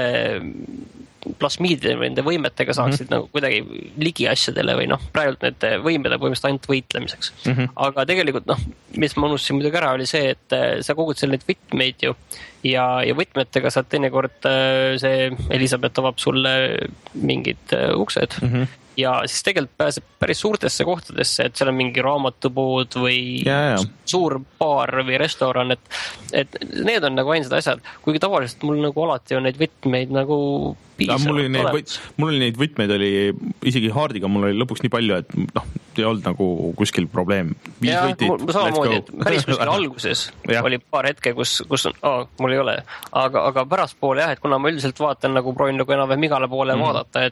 plasmiidide või nende võimetega saaksid mm-hmm. nagu kuidagi ligi asjadele või noh, praegult need võimed on põhimõtteliselt ainult võitlemiseks. Mm-hmm. Aga tegelikult noh, mis ma unustasin muidugi ära, oli see, et sa kogud seal neid võtmeid ju ja, ja võtmetega saad teinekord see Elisabeth avab sulle mingid uksed mm-hmm. ja siis tegelikult pääseb päris suurtesse kohtadesse, et seal on mingi raamatupood või ja, ja. suur baar või restoran, et, et need on nagu ainsad asjad, kuigi tavaliselt mul nagu alati on neid võtmeid nagu piisavalt mul oli, neid, võt, mul oli neid võtmeid oli isegi haardiga, mul oli lõpuks nii palju, et noh, ei olnud nagu kuskil probleem. Viis ja, võitit, samamoodi, et päris kuskil alguses oli paar hetke, kus, kus on, oh, mul ei ole, aga, aga pärast poole jah, et kuna ma üldiselt vaatan nagu proovin nagu enam igale poole mm. vaadata,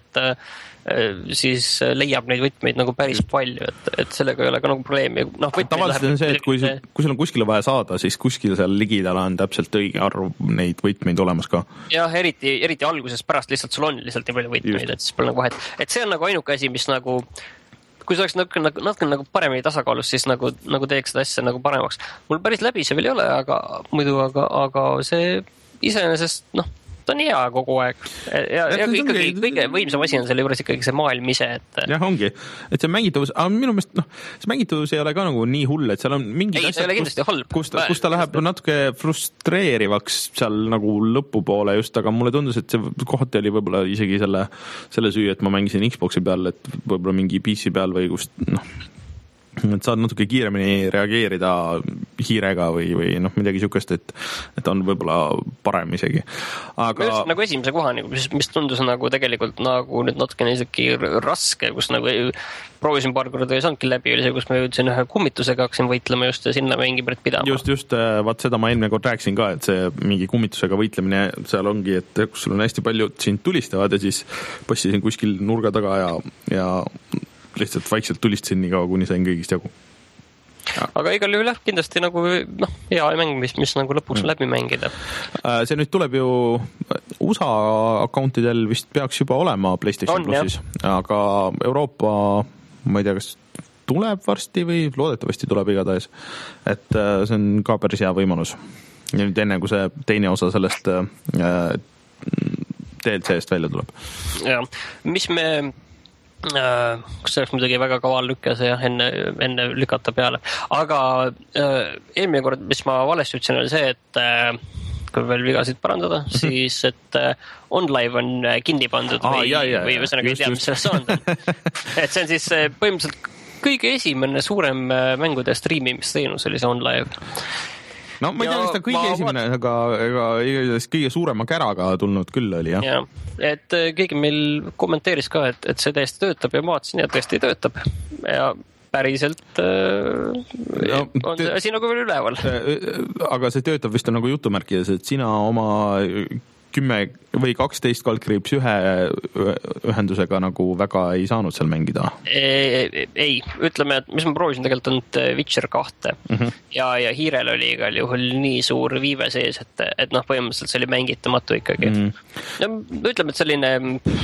et siis leiab neid võtmeid nagu päris palju, et, et sellega ei ole ka nagu probleemi. No, tavaliselt on see, et kui, kui sul on kuskile vaja saada, siis kuskil seal ligidal on täpselt õige arv neid võtmeid olemas ka. Jah, eriti, eriti alguses pärast lihtsalt sul on lihtsalt nii palju võitmeid, et siis pole nagu vahet. Et see on nagu ainuke asi, mis nagu, kui see oleks natuke nagu, natuke nagu paremini tasakaalus, siis nagu, nagu teeks seda asja nagu paremaks. Mul päris läbi see veel ei ole, aga muidu, aga, aga see iseenesest, noh, ta on hea kogu aeg. Ja, ja, ja ikkagi ongi, kõige võimsam asi on selle juures ikkagi see maailm ise. Et... jah, ongi. Et see mängitavus, aga minu meelest, noh, see mängitavus ei ole ka nagu nii hull, et seal on mingid ei, asjad, kus, kus, ta, kus ta läheb natuke frustreerivaks seal nagu lõpupoole just, aga mulle tundus, et see kohati oli võib-olla isegi selle, selle süü, et ma mängisin Xboxi peal, et võib-olla mingi P C peal või kust, noh, et saad natuke kiiremini reageerida hiirega või, või noh, midagi sükest, et, et on võib-olla parem isegi. Aga... Just, nagu esimese kohani, mis, mis tundus nagu tegelikult nagu nüüd natukene isegi raske, kus nagu proovisin paar korda ei saanudki läbi, oli see, kus ma jõudsin ühe kummitusega, hakkasin võitlema just ja sinna mingi pärit pidama. Just, just, vaat seda ma eelmine kord rääkisin ka, et see mingi kummitusega võitlemine seal ongi, et kus sul on hästi palju sind tulistavad ja siis passisin kuskil nurga taga ja, ja lihtsalt vaikselt tulistasin nii kaua, kuni sain kõigist jagu. Ja. Aga igal juhul jah, kindlasti nagu noh, hea mäng, mis, mis nagu lõpuks mm. läbi mängida. See nüüd tuleb ju U S A accountidel vist peaks juba olema PlayStation Plusis, aga Euroopa, ma ei tea, kas tuleb varsti või loodetavasti tuleb igatahes. Et see on ka päris hea võimalus. Ja nüüd enne, kui see teine osa sellest D L C-st välja tuleb. Ja, mis me Äh, kus see oleks muidugi väga kaval lükkas ja enne, enne lükata peale. Aga äh, eelmine kord, mis ma valesti ütlesin, oli see, et äh, kui veel vigasid parandada, mm-hmm. siis et äh, OnLive on kinni pandud ah, või, jah, jah, või ühesõnaga ei tea, mis sellest saanud on. Et see on siis põhimõtteliselt kõige esimene suurem mängude striimimisteenus oli see OnLive. No ma ei tea, kas ta kõige esimene, aga ega kõige suurema käraga tulnud küll oli, jah. Ja, et keegi meil kommenteeris ka, et, et see tõesti töötab ja ma vaatasin ja tõesti töötab. Ja päriselt äh, no, on see asi nagu veel üleval. Aga see töötab vist on nagu jutumärkides, et sina oma kümme või kaksteist kaldkriips ühe ühendusega nagu väga ei saanud seal mängida? Ei, ei, ütleme, et mis ma proovisin tegelikult on Witcher kahte mm-hmm. ja, ja hiirel oli igal juhul nii suur viive sees, et, et noh, põhimõtteliselt see oli mängitamatu ikkagi. Mm-hmm. Ja ütleme, et selline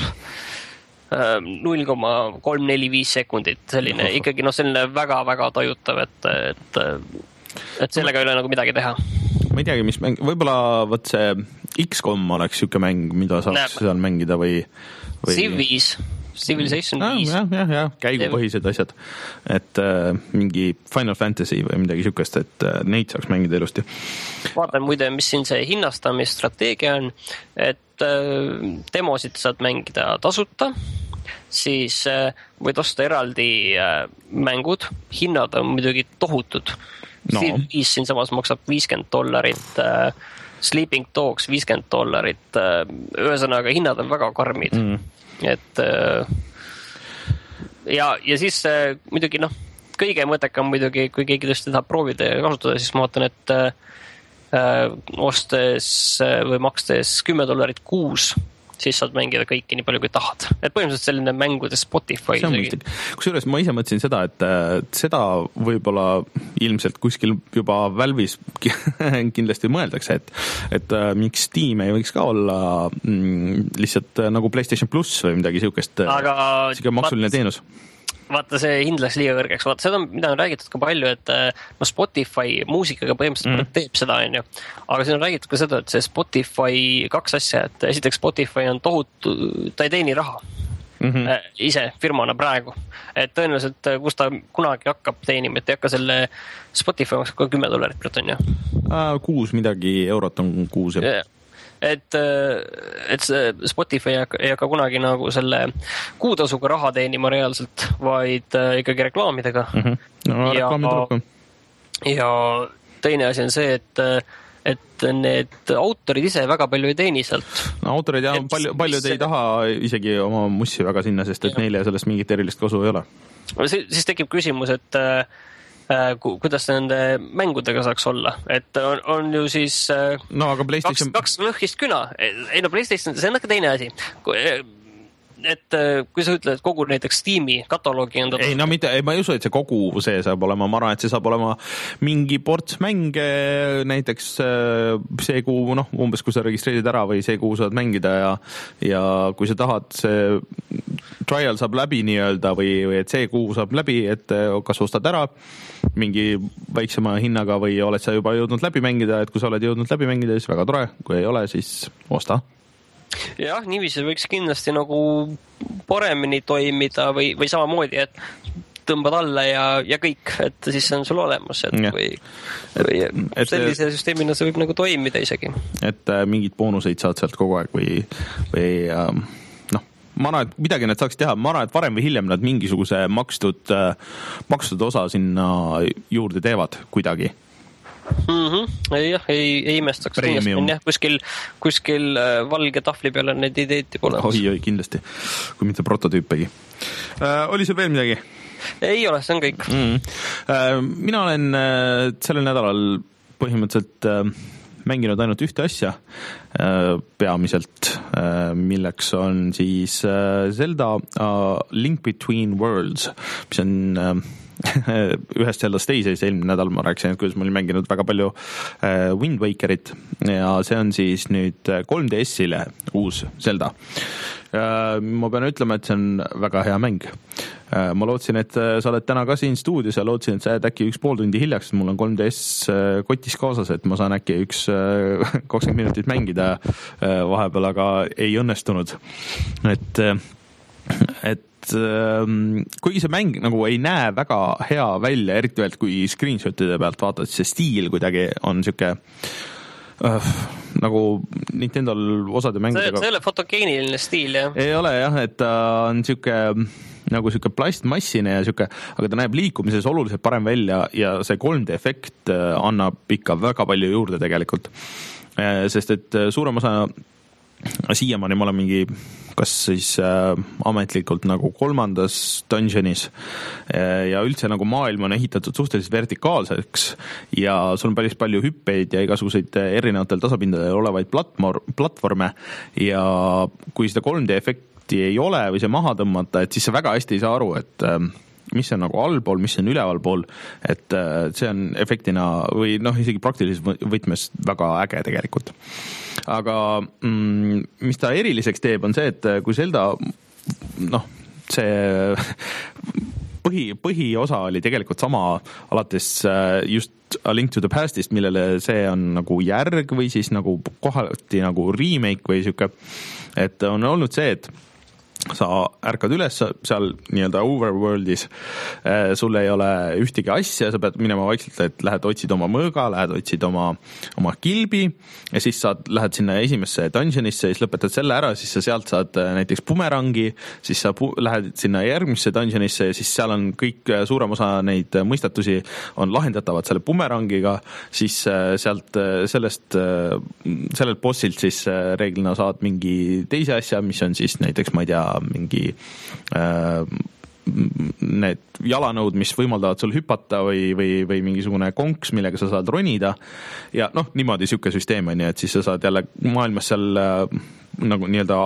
null koma kolm neli viis sekundit, selline oh. ikkagi noh, selline väga-väga tajutav, et, et, et sellega ei ole nagu midagi teha. Ma ei teagi, mis mäng, võib-olla võt see X COM oleks siuke mäng, mida saaks Näeb. seal mängida või, või... Civ viis Civilization viis. jah, jah, jah, käigupõhised asjad, et äh, mingi Final Fantasy või midagi sükest, et äh, neid saaks mängida ilusti. Vaatan muide, mis siin see hinnastamisstrateegia on, et äh, demosid saad mängida tasuta, siis äh, võid osta eraldi äh, mängud, hinnad on muidugi tohutud. No. Civ viis siin samas maksab viiskümmend dollarit, äh, Sleeping Dogs viiskümmend dollarit, äh, ühesõnaga hinnad on väga karmid. Mm. Et äh, ja, ja siis äh, muidugi noh, kõige mõttekam muidugi, kui keegi tõesti tahab proovida ja kasutada, siis ma vaatan, et äh, ostes äh, või makstes kümme dollarit kuus, siis saad mängida kõiki nii palju, kui tahad. Et põhimõtteliselt selline mängude Spotify. Kusjuures ma ise mõtlesin seda, et seda võib-olla ilmselt kuskil juba Valve'is kindlasti mõeldakse, et, et miks Steam ei võiks ka olla mm, lihtsalt nagu PlayStation Plus või midagi siukest, siuke maksuline teenus. Vaata, see hind läks liiga kõrgeks. Vaata, seda, mida on räägitud ka palju, et no Spotify muusikaga põhimõtteliselt mm. teeb seda, on ju. Aga siin on räägitud ka seda, et see Spotify kaks asja, et esiteks Spotify on tohutu, ta ei teeni raha mm -hmm. ise firmana praegu. Et tõenäoliselt, kus ta kunagi hakkab teenima, et ei hakka selle Spotify maksab ka kümme dollarit praat, on ju. Kuus midagi eurot on kuus. Yeah. Et, et Spotify ei hakka kunagi nagu selle kuutasuga raha teenima reaalselt, vaid ikkagi reklaamidega. Mm-hmm. No, ja, ja teine asi on see, et, et need autorid ise väga palju ei teeni sealt. No, autorid ja et, palju, paljud mis... ei taha isegi oma mussi väga sinna, sest et ja. Neile sellest mingit erilist kasu ei ole. Siis tekib küsimus, et kuidas nende mängudega saaks olla, et on, on ju siis no, aga PlayStation... kaks, kaks lõhkist küna, ei no PlayStation, see on ikka teine asi, et kui sa ütled, et kogu näiteks Steam'i kataloogi on ei no mitte, ei, ma ei usu, et see kogu see saab olema, ma arvan, et see saab olema mingi ports mänge, näiteks see kuu, noh, umbes kui sa registreerid ära või see kuu saad mängida ja, ja kui sa tahad, see trial saab läbi nii-öelda või, või et see kuu saab läbi, et kas ostad ära mingi väiksema hinnaga või oled sa juba jõudnud läbi mängida, et kui sa oled jõudnud läbi mängida, siis väga tore, kui ei ole, siis osta. Jah, niiviisi võiks kindlasti nagu paremini toimida või, või samamoodi, et tõmbad alla ja, ja kõik, et siis on sul olemas, et ja. Või, või et, sellise süsteemina see võib nagu toimida isegi. Et äh, mingid boonuseid saad sealt kogu aeg või, või äh, noh, ma arvan, et midagi nad saaks teha, ma arvan, et varem või hiljem nad mingisuguse makstud, äh, makstud osa sinna juurde teevad kuidagi. Mm-hmm. Ei, jah, ei, ei imestaks kindlasti, jah, kuskil, kuskil valge tahvli peal on need ideed juba olemas. Oi, oi, kindlasti, kui mitte prototüüpegi. Äh, oli sul veel midagi? Ei ole, see on kõik. Mm. Äh, mina olen äh, sellel nädalal põhimõtteliselt äh, mänginud ainult ühte asja äh, peamiselt, äh, milleks on siis äh, Zelda uh, Link Between Worlds, mis on äh, ühest Zeldast teise, siis eelmine nädal ma rääkisin, et kuidas ma olin mänginud väga palju äh, Wind Wakerit ja see on siis nüüd kolm D S-ile uus Zelda. Äh, ma pean ütlema, et see on väga hea mäng. Äh, ma lootsin, et sa oled täna ka siin stuudios ja lootsin, et sa jääd äkki üks pool tundi hiljaks, mul on kolm D S kotis kaasas, et ma saan äkki üks kakskümmend minutit mängida äh, vahepeal, aga ei õnnestunud. Et, et kuigi see mäng nagu ei näe väga hea välja, eriti veel kui screenshotide pealt vaatad, see stiil kuidagi on siuke äh, nagu Nintendol osade mängudega. See ei ole fotogeeniline stiil, jah? Ei ole jah, et ta on siuke nagu siuke plastmassine ja siuke, aga ta näeb liikumises oluliselt parem välja ja see kolm D efekt annab ikka väga palju juurde tegelikult. Sest et suurem osa siiamaani ma olen mingi kas siis äh, ametlikult nagu kolmandas dungeonis äh, ja üldse nagu maailm on ehitatud suhteliselt vertikaalseks ja sul on päris palju hüppeid ja igasuguseid erinevatel tasapindadel olevaid platvorme ja kui seda kolm D efekti ei ole või see maha tõmmata, et siis sa väga hästi ei saa aru, et äh, mis on nagu allpool, mis on ülevalpool, et äh, see on efektina või noh, isegi praktilises võtmes väga äge tegelikult. Aga mm, mis ta eriliseks teeb, on see, et kui Zelda noh, see põhi, põhiosa oli tegelikult sama alates just A Link to the Pastist, millele see on nagu järg või siis nagu kohati nagu remake või siuke, et on olnud see, et sa ärkad üles seal nii-öelda overworldis, sul ei ole ühtegi asja, sa pead minema vaikselt, et lähed otsid oma mõõga, lähed otsid oma, oma kilbi ja siis saad, lähed sinna esimesse dungeonisse, siis lõpetad selle ära, siis sa sealt saad näiteks bumerangi, siis sa pu- lähed sinna järgmisse dungeonisse ja siis seal on kõik, suurem osa neid mõistatusi on lahendatavad selle bumerangiga, siis sealt sellest, sellelt bossilt siis reeglina saad mingi teise asja, mis on siis näiteks, ma ei tea, mingi äh, need jalanõud, mis võimaldavad sul hüpata või, või, või mingisugune konks, millega sa saad ronida ja noh, niimoodi siuke süsteem on ju, et siis sa saad jälle maailmas seal äh, nagu nii-öelda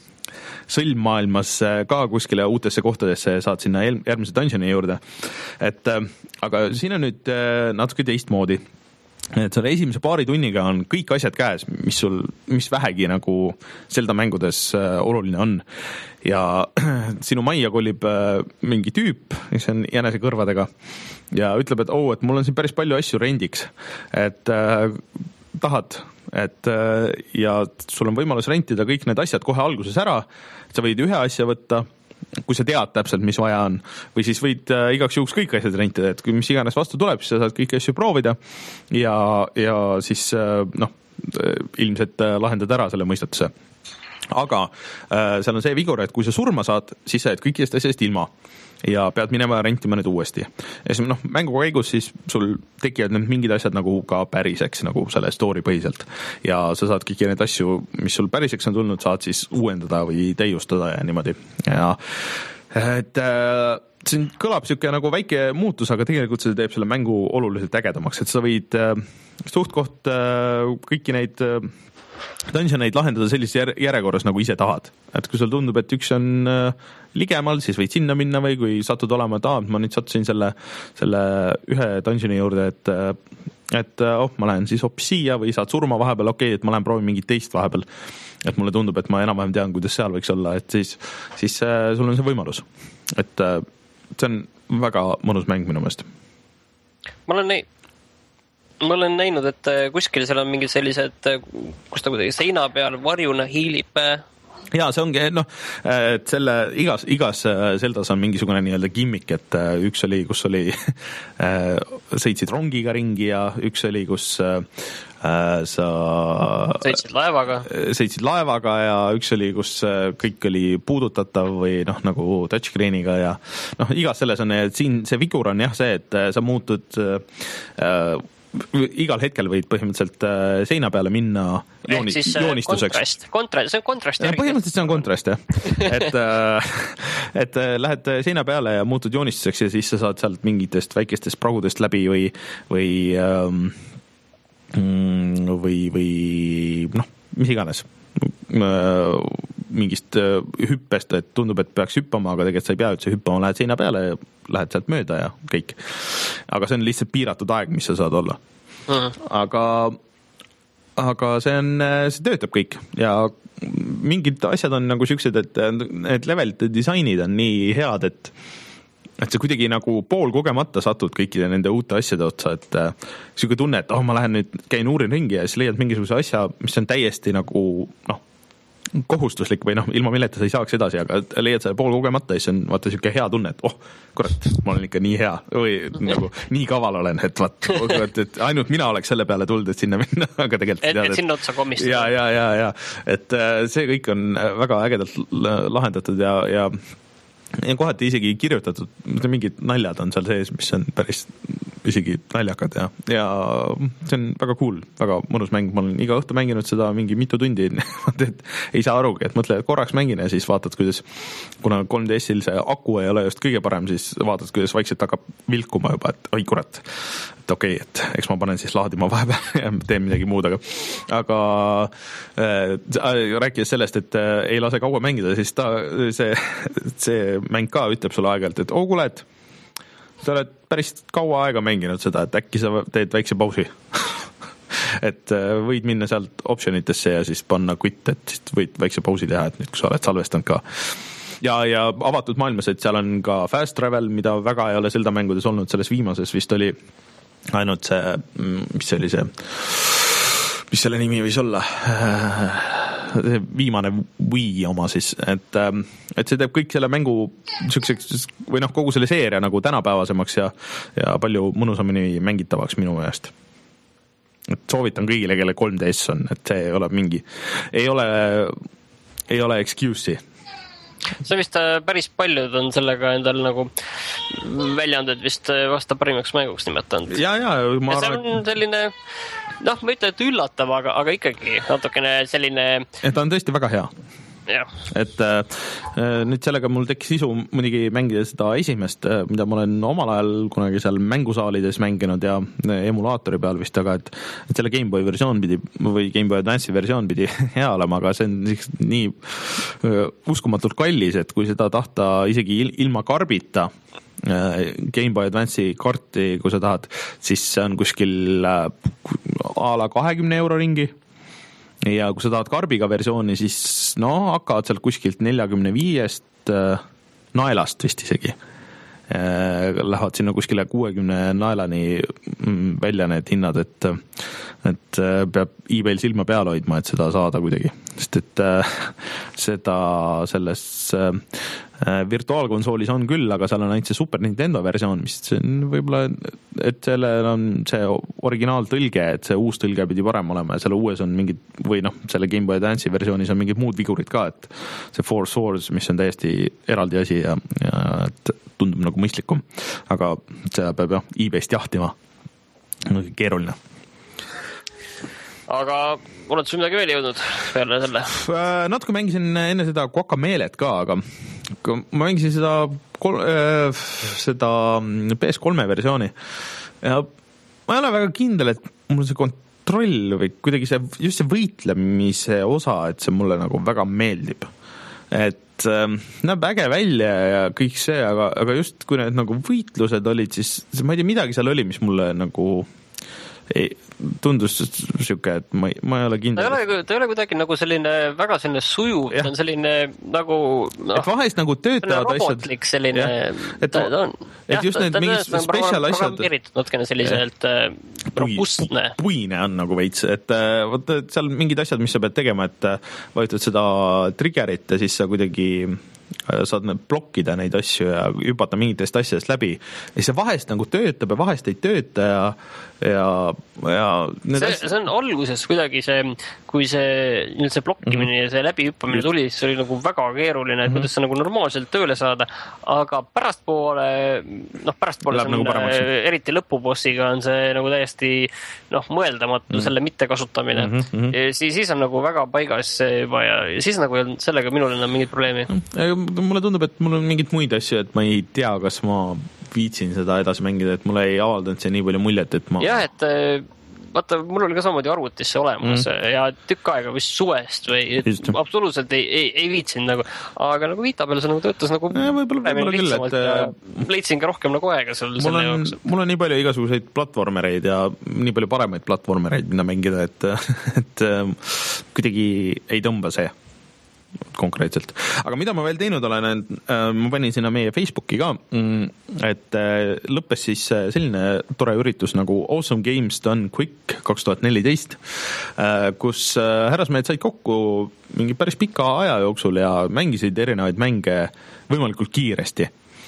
sõlmmaailmas ka kuskile uutesse kohtadesse saad sinna järgmise dungeoni juurde, et äh, aga siin on nüüd äh, natuke teistmoodi. Et selle esimese paari tunniga on kõik asjad käes, mis sul, mis vähegi nagu Zelda mängudes äh, oluline on. Ja sinu majja kolib äh, mingi tüüp, mis on jänese kõrvadega ja ütleb, et oh, et mul on siin päris palju asju rendiks, et äh, tahad, et äh, ja sul on võimalus rentida kõik need asjad kohe alguses ära, sa võid ühe asja võtta, kui sa tead täpselt, mis vaja on, või siis võid äh, igaks juhuks kõik asjad rentida, et kui mis iganes vastu tuleb, siis sa saad kõiki asju proovida ja, ja siis äh, noh, ilmselt äh, lahendad ära selle mõistatuse. Aga äh, seal on see vigur, et kui sa surma saad, siis sa jääd kõikidest asjadest ilma ja pead minema rentima need uuesti. Ja siis noh, mängu käigus siis sul tekivad need mingid asjad nagu ka päriseks, nagu selle story põhiselt. Ja sa saad kõiki need asju, mis sul päriseks on tulnud, saad siis uuendada või täiustada ja niimoodi. Ja et äh, siin kõlab siuke nagu väike muutus, aga tegelikult see teeb selle mängu oluliselt ägedamaks, et sa võid äh, suht koht äh, kõiki neid äh, dungeoneid lahendada sellises järjekorras, nagu ise tahad. Et kui sul tundub, et üks on ligemal, siis võid sinna minna või kui satud olema, et ah, ma nüüd sattusin selle, selle ühe dungeoni juurde, et, et oh, ma lähen siis hoopis siia või saad surma vahepeal, okei, okay, et ma lähen proovin mingit teist vahepeal. Et mulle tundub, et ma enam-vähem tean, kuidas seal võiks olla, et siis, siis sul on see võimalus. Et see on väga mõnus mäng minu meelest. Ma olen neid Ma olen näinud, et kuskil seal on mingid sellised, kus ta kuidagi seina peal varjuna hiilib. Jaa, see ongi, noh, et selle igas, igas Zeldas on mingisugune nii-öelda gimmick, et üks oli, kus oli sõitsid rongiga ringi ja üks oli, kus sa sõitsid laevaga. sõitsid laevaga ja üks oli, kus kõik oli puudutatav või noh, nagu touchscreeniga ja noh, igas selles on, et siin see vigur on jah see, et sa muutud äh, igal hetkel võid põhimõtteliselt seina peale minna jooni, joonistuseks. Kontrast, see on kontrast. Ja, põhimõtteliselt see on kontrast, jah. Et, et lähed seina peale ja muutud joonistuseks ja siis sa saad sealt mingitest väikestest pragudest läbi või, või, või, või noh, mis iganes. Mingist hüppest, et tundub, et peaks hüppama, aga tegelikult sa ei pea üldse hüppama, lähed seina peale ja lähed sealt mööda ja kõik. Aga see on lihtsalt piiratud aeg, mis sa saad olla. Uh-huh. Aga, aga see on, see töötab kõik ja mingid asjad on nagu siuksed, et need levelite disainid on nii head, et et sa kuidagi nagu pool kogemata satud kõikide nende uute asjade otsa, et äh, siuke tunne, et oh, ma lähen nüüd, käin uurin ringi ja siis leiad mingisuguse asja, mis on täiesti nagu noh, kohustuslik või noh, ilma milleta sa ei saaks edasi, aga leiad selle pool kogemata ja siis on vaata siuke hea tunne, et oh, kurat, ma olen ikka nii hea või nagu nii kaval olen, et vaat, et, et ainult mina oleks selle peale tulnud, et sinna minna, aga tegelikult et, et sinna otsa komistada. Ja, ja, ja, ja, et see kõik on väga ägedalt lahendatud ja, ja ja kohati isegi kirjutatud, mingid naljad on seal sees, mis on päris isegi naljakad ja, ja see on väga cool, väga mõnus mäng, ma olen iga õhtu mänginud seda mingi mitu tundi, et ei saa arugi, et mõtle, et korraks mängin ja siis vaatad, kuidas, kuna kolm D S-il see aku ei ole just kõige parem, siis vaatad, kuidas vaikselt hakkab vilkuma juba, et oi kurat, et okei, okay, et eks ma panen siis laadima vahepeal ja teen midagi muud, aga, aga äh, rääkides sellest, et äh, ei lase kaua mängida, siis ta, see, see mäng ka ütleb sulle aegalt, et oo kuule, et sa oled päris kaua aega mänginud seda, et äkki sa teed väikse pausi. Et võid minna sealt optionitesse ja siis panna quit, et siis võid väikse pausi teha, et nüüd kui sa oled salvestanud ka. Ja, ja avatud maailmas, et seal on ka fast travel, mida väga ei ole Zelda mängudes olnud, selles viimases vist oli ainult see, mis oli see, mis selle nimi võis olla? see viimane Wii oma siis, et, et see teeb kõik selle mängu niisuguseks või noh, kogu selle seeria nagu tänapäevasemaks ja, ja palju mõnusamini mängitavaks minu meelest. Et soovitan kõigile, kelle kolm D S on, et see ei ole mingi, ei ole, ei ole excuse'i. See vist päris paljud on sellega endal nagu väljaanded vist vasta parimaks mänguks nimetanud. Ja, ja, ma ja see on selline, noh, ma ütlen, et üllatav, aga, aga ikkagi natukene selline... Et ta on tõesti väga hea. Ja. Et äh, nüüd sellega mul tekkis isu muidugi mängida seda esimest, mida ma olen omal ajal kunagi seal mängusaalides mänginud ja emulaatori peal vist, aga et, et selle Game Boy versioon pidi või Game Boy Advance'i versioon pidi hea olema, aga see on nii uh, uskumatult kallis, et kui seda tahta isegi ilma karbita uh, Game Boy Advance'i karti, kui sa tahad, siis see on kuskil uh, a la kahekümne euro ringi. Ja kui sa tahad karbiga versiooni, siis no hakkavad sealt kuskilt neljakümne viiest äh, naelast vist isegi. Äh, lähevad sinna kuskile kuuekümne naelani välja need hinnad, et, et peab eBayl silma peal hoidma, et seda saada kuidagi. Sest et äh, seda selles äh, virtuaalkonsoolis on küll, aga seal on ainult see Super Nintendo versioon, mis on võib-olla, et sellel on see originaaltõlge, et see uus tõlge pidi parem olema ja selle uues on mingid, või noh, selle Game Boy Advance'i versioonis on mingid muud vigurid ka, et see Four Swords, mis on täiesti eraldi asi ja, ja et tundub nagu mõistlikum, aga see peab jah eBayst jahtima. Keeruline. Aga oled sul midagi veel jõudnud peale selle? Natuke mängisin enne seda Guacamelet ka, aga ma mängisin seda, kol- äh, seda P S kolme versiooni ja ma ei ole väga kindel, et mul see kontroll või kuidagi see, just see võitlemise osa, et see mulle nagu väga meeldib. Et äh, näeb äge välja ja kõik see, aga, aga just kui need nagu võitlused olid, siis ma ei tea, midagi seal oli, mis mulle nagu ei, tundus siuke, et ma ei, ma ei ole kindel. Ta ei ole, ta ei ole kuidagi nagu selline väga selline sujuv, ta on selline nagu no, et vahest nagu töötavad asjad. Robotlik selline, et, ta, ta on. Et just need mingid special asjad. Natukene selliselt robustne. Puine on nagu veits, et võt, seal mingid asjad, mis sa pead tegema, et vajutad seda triggerit ja siis sa kuidagi saad blokkida neid asju ja hüpata mingitest asjadest läbi. Ja see vahest nagu töötab ja vahest ei tööta ja, ja, ja see, asjad... see on alguses kuidagi see, kui see, see blokkimine mm-hmm. ja see läbihüppamine tuli, siis oli nagu väga keeruline, et mm-hmm. kuidas see nagu normaalselt tööle saada, aga pärastpoole, noh pärastpoole see on nagu eriti lõpubossiga on see nagu täiesti noh, mõeldamatu mm-hmm. selle mitte kasutamine. Mm-hmm. Ja siis, siis on nagu väga paigas juba ja, ja siis nagu sellega minul enam mingit probleemi. Mulle tundub, et mul on mingid muid asju, et ma ei tea, kas ma viitsin seda edasi mängida, et mulle ei avaldanud see nii palju muljet, et ma... jah, et vaata, mul oli ka samamoodi arvutisse olemas mm. ja tükk aega vist suvest või absoluutselt ei, ei, ei viitsin nagu, aga nagu Vita peal see nagu töötas nagu ja, võib-olla, võib-olla küll, et ja leidsin ka rohkem nagu aega seal mul on, jaoks. Mul on nii palju igasuguseid platvormereid ja nii palju paremaid platvormereid, mida mängida, et, et kuidagi ei tõmba see konkreetselt. Aga mida ma veel teinud olen, ma panin sinna meie Facebooki ka, et lõppes siis selline tore üritus nagu Awesome Games Done Quick kaks tuhat neliteist, kus härrasmehed said kokku mingi päris pika aja jooksul ja mängisid erinevaid mänge võimalikult kiiresti.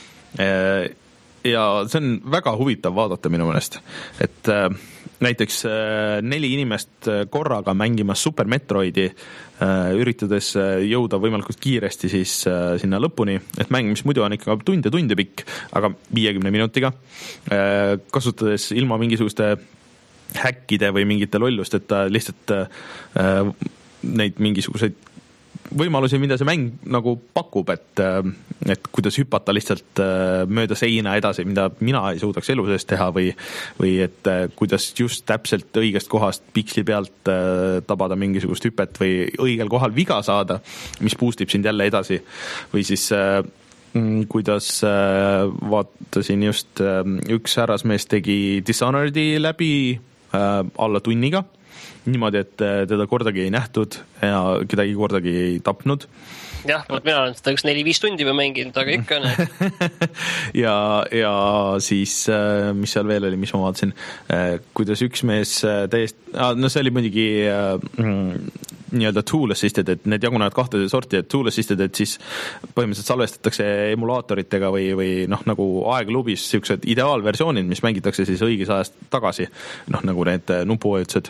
Ja see on väga huvitav vaadata minu meelest, et näiteks neli inimest korraga mängimas Super Metroidi, üritades jõuda võimalikult kiiresti siis sinna lõpuni, et mäng, mis muidu on ikka tunde tunde pikk, aga viiekümne minutiga, kasutades ilma mingisuguste häkkide või mingite lollusteta lihtsalt neid mingisuguseid võimalusi, mida see mäng nagu pakub, et, et kuidas hüpata lihtsalt mööda seina edasi, mida mina ei suudaks elu sees teha või, või et kuidas just täpselt õigest kohast piksli pealt tabada mingisugust hüpet või õigel kohal viga saada, mis boostib sind jälle edasi või siis kuidas vaatasin just üks härrasmees tegi Dishonored'i läbi alla tunniga niimoodi, et teda kordagi ei nähtud ja kedagi kordagi ei tapnud. Jah, mina olen seda üks neli-viis tundi või mänginud, aga ikka näed. ja, ja siis, mis seal veel oli, mis ma vaatasin, kuidas üks mees täiesti, no see oli muidugi nii-öelda tool assisted, et need jagunevad kahte sorti, et tool assisted, et siis põhimõtteliselt salvestatakse emulaatoritega või, või noh, nagu aeglubis siuksed ideaalversioonid, mis mängitakse siis õiges ajast tagasi, noh, nagu need nupuvajutused.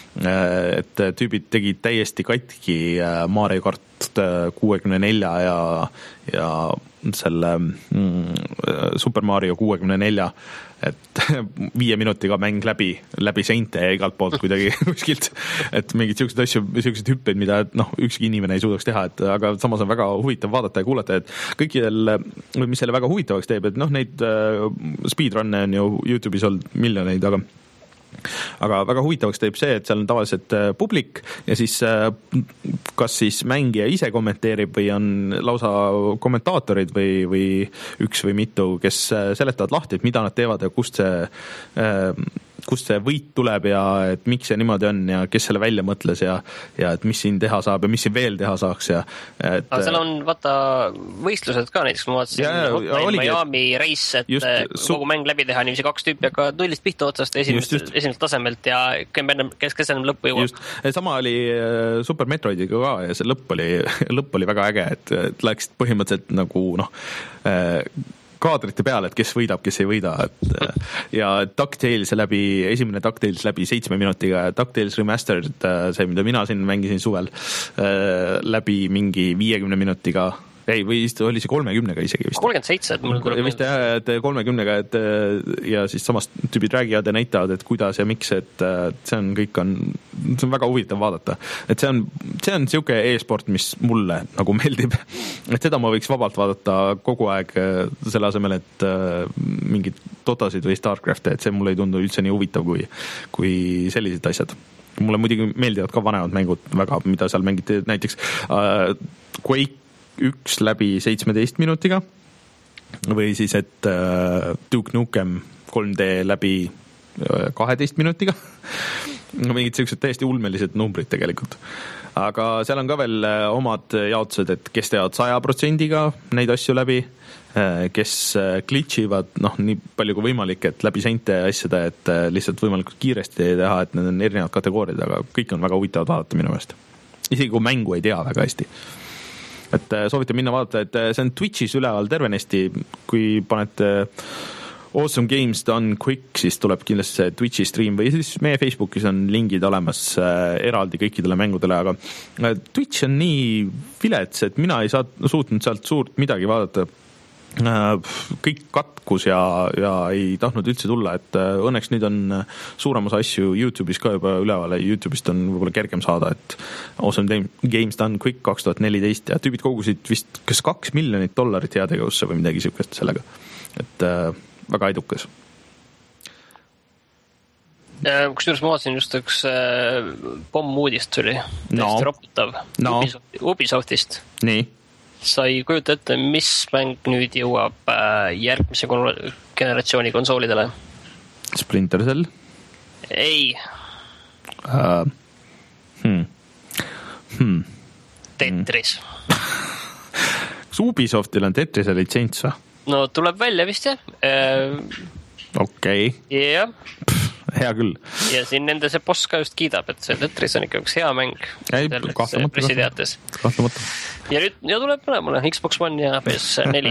Et tüübid tegid täiesti katki Mario Kart kuuekümne nelja ja, ja selle mm, Super Mario kuuekümne nelja, et viie minutiga mäng läbi, läbi seinte ja igalt poolt kuidagi kuskilt, et mingid siuksed asju, siuksed hüpped, mida noh, ükski inimene ei suudaks teha, et aga samas on väga huvitav vaadata ja kuulata, et kõikidel, mis selle väga huvitavaks teeb, et noh, neid uh, speedrunne on ju YouTube'is olnud miljoneid, aga aga väga huvitavaks teeb see, et seal on tavaliselt publik ja siis kas siis mängija ise kommenteerib või on lausa kommentaatorid või, või üks või mitu, kes seletavad lahti, et mida nad teevad ja kust see kust see võit tuleb ja et miks see niimoodi on ja kes selle välja mõtles ja, ja et mis siin teha saab ja mis siin veel teha saaks ja et, aga seal on vaata võistlused ka, näiteks ma vaatasin Hotline Miami Race, et just, kogu su... mäng läbi teha niiviisi kaks tüüpi, aga nullist pihta otsast esimest, esimest tasemelt ja kes, kes enam lõppu jõuab. Sama oli Super Metroidiga ka ja see lõpp oli, lõpp oli väga äge, et, et läksid põhimõtteliselt nagu noh kaadrite peale, et kes võidab, kes ei võida, et ja DuckTales läbi, esimene DuckTales läbi seitsme minutiga, DuckTales Remastered, see, mida mina siin mängisin suvel, läbi mingi viiekümne minutiga, ei, või oli see kolmekümnega isegi vist. kolmkümmend seitse, et mul tuleb vist jah, et kolmekümnega, et ja siis samast tüübid räägivad ja näitavad, et kuidas ja miks, et see on kõik on, see on väga huvitav vaadata. Et see on, see on siuke e-sport, mis mulle nagu meeldib. Et seda ma võiks vabalt vaadata kogu aeg selle asemel, et mingid Dotasid või Starcraft, et see mulle ei tundu üldse nii huvitav kui, kui sellised asjad. Mulle muidugi meeldivad ka vanemad mängud väga, mida seal mängiti, näiteks uh, Quake üks läbi seitsmeteist minutiga või siis, et äh, Duke Nukem kolm D läbi äh, kaheteist minutiga. No mingid sellised täiesti ulmelised numbrid tegelikult. Aga seal on ka veel äh, omad jaotused, et kes teavad saja protsendiga neid asju läbi, äh, kes äh, glitchivad noh, nii palju kui võimalik, et läbi seinte asjada, et äh, lihtsalt võimalikult kiiresti teha, et need on erinevad kategooriad, aga kõik on väga huvitavad vaadata minu meelest. Isegi kui mängu ei tea väga hästi. Et soovitan minna vaadata, et see on Twitchis üleval tervenesti, kui panete Awesome Games Done Quick, siis tuleb kindlasti see Twitchi stream või siis meie Facebookis on lingid olemas eraldi kõikidele mängudele, aga Twitch on nii vilets, et mina ei saa, suutnud sealt suurt midagi vaadata. Kõik katkus ja, ja ei tahtnud üldse tulla, et õnneks nüüd on suurem osa asju YouTube'is ka juba üleval ja YouTube'ist on võib-olla kergem saada, et Awesome Games Done Quick kaks tuhat neliteist ja tüübid kogusid vist kas kaks miljonit dollarit heategevusse või midagi siukest sellega, et äh, väga edukas. Kusjuures ma vaatasin just üks äh, pommuudist tuli, täiesti no. Roputav no. Ubisoft, Ubisoftist. Nii. Sa ei kujuta ette, mis mäng nüüd jõuab järgmise generatsiooni konsoolidele? Splinter Cell? Ei. Uh, hmm. Hmm. Tetris. Kas Ubisoftil on Tetrise litsents või? No tuleb välja vist jah. Uh, Okei. Okay. Jah. Hea küll. Ja siin nende see boss ka just kiidab, et see Tetris on ikka üks hea mäng. Ei, kahtlemata. Pressiteates. Kahtlemata. Ja nüüd ja tuleb mõlemale Xbox One ja P S neli.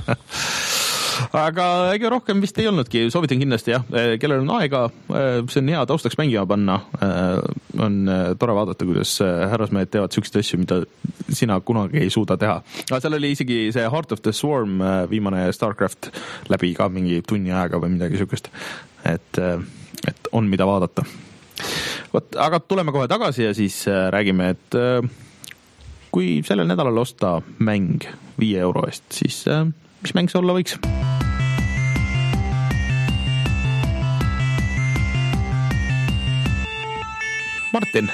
Aga ega rohkem vist ei olnudki, soovitan kindlasti jah, kellel on aega, see on hea taustaks mängima panna, on tore vaadata, kuidas härrasmehed teevad siukseid asju, mida sina kunagi ei suuda teha. Aga seal oli isegi see Heart of the Swarm viimane Starcraft läbi ka mingi tunni aega või midagi siukest, et, et on mida vaadata. Võt, aga tuleme kohe tagasi ja siis räägime, et kui sellel nädalal osta mäng viie euro eest, siis mis mäng see olla võiks? Martin,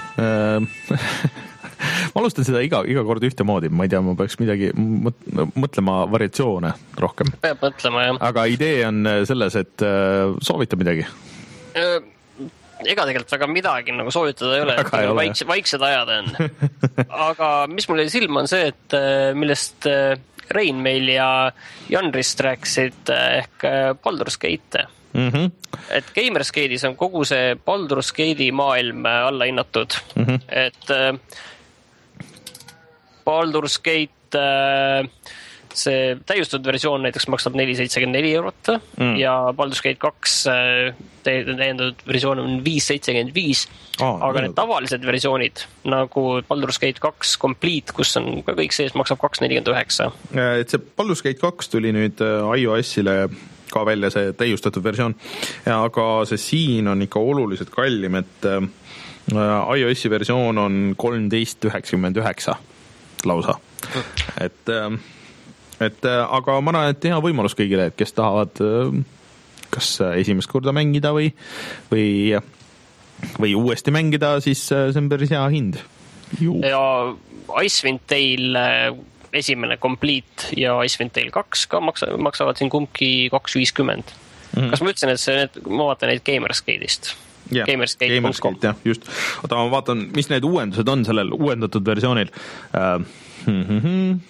ma alustan seda iga, iga kord ühte moodi, ma ei tea, ma peaks midagi mõtlema variatsioone rohkem. Peab mõtlema, jah. Aga idee on selles, et soovita midagi. Ega tegelikult väga midagi nagu soovitada ei ole, et ei ole vaikse, vaiksed ajad on. Aga mis mul jäi silma on see, et millest Rein meil ja Janrist rääkisid ehk Baldur's Gate. mm-hmm. et Gamersgate'is on kogu see Baldur's Gate'i maailm alla hinnatud, mm-hmm. et äh, Baldur's Gate äh, see täiustatud versioon näiteks maksab neli seitsekümmend neli eurot mm. ja Baldur's Gate kaks täiendatud versioon on viis seitsekümmend viis, oh, aga need tavalised versioonid nagu Baldur's Gate kaks Complete, kus on ka kõik sees, maksab kaks nelikümmend üheksa. Et see Baldur's Gate kaks tuli nüüd iOS-ile ka välja, see täiustatud versioon, aga see siin on ikka oluliselt kallim, et iOS-i versioon on kolmteist üheksakümmend üheksa lausa, et et aga ma arvan, et hea võimalus kõigile, et kes tahavad kas esimest korda mängida või, või, või uuesti mängida, siis see on päris hea hind. Juu. Ja Icewind Dale esimene Complete ja Icewind Dale kaks ka maksa, maksavad siin kumbki kaks viiskümmend. Mm-hmm. Kas ma ütlesin, et see, need, ma vaatan neid Gamersgate'ist? Yeah, Gamersgate punkt com. Jah, just. Oota, ma vaatan, mis need uuendused on sellel uuendatud versioonil. Uh, mm-hmm.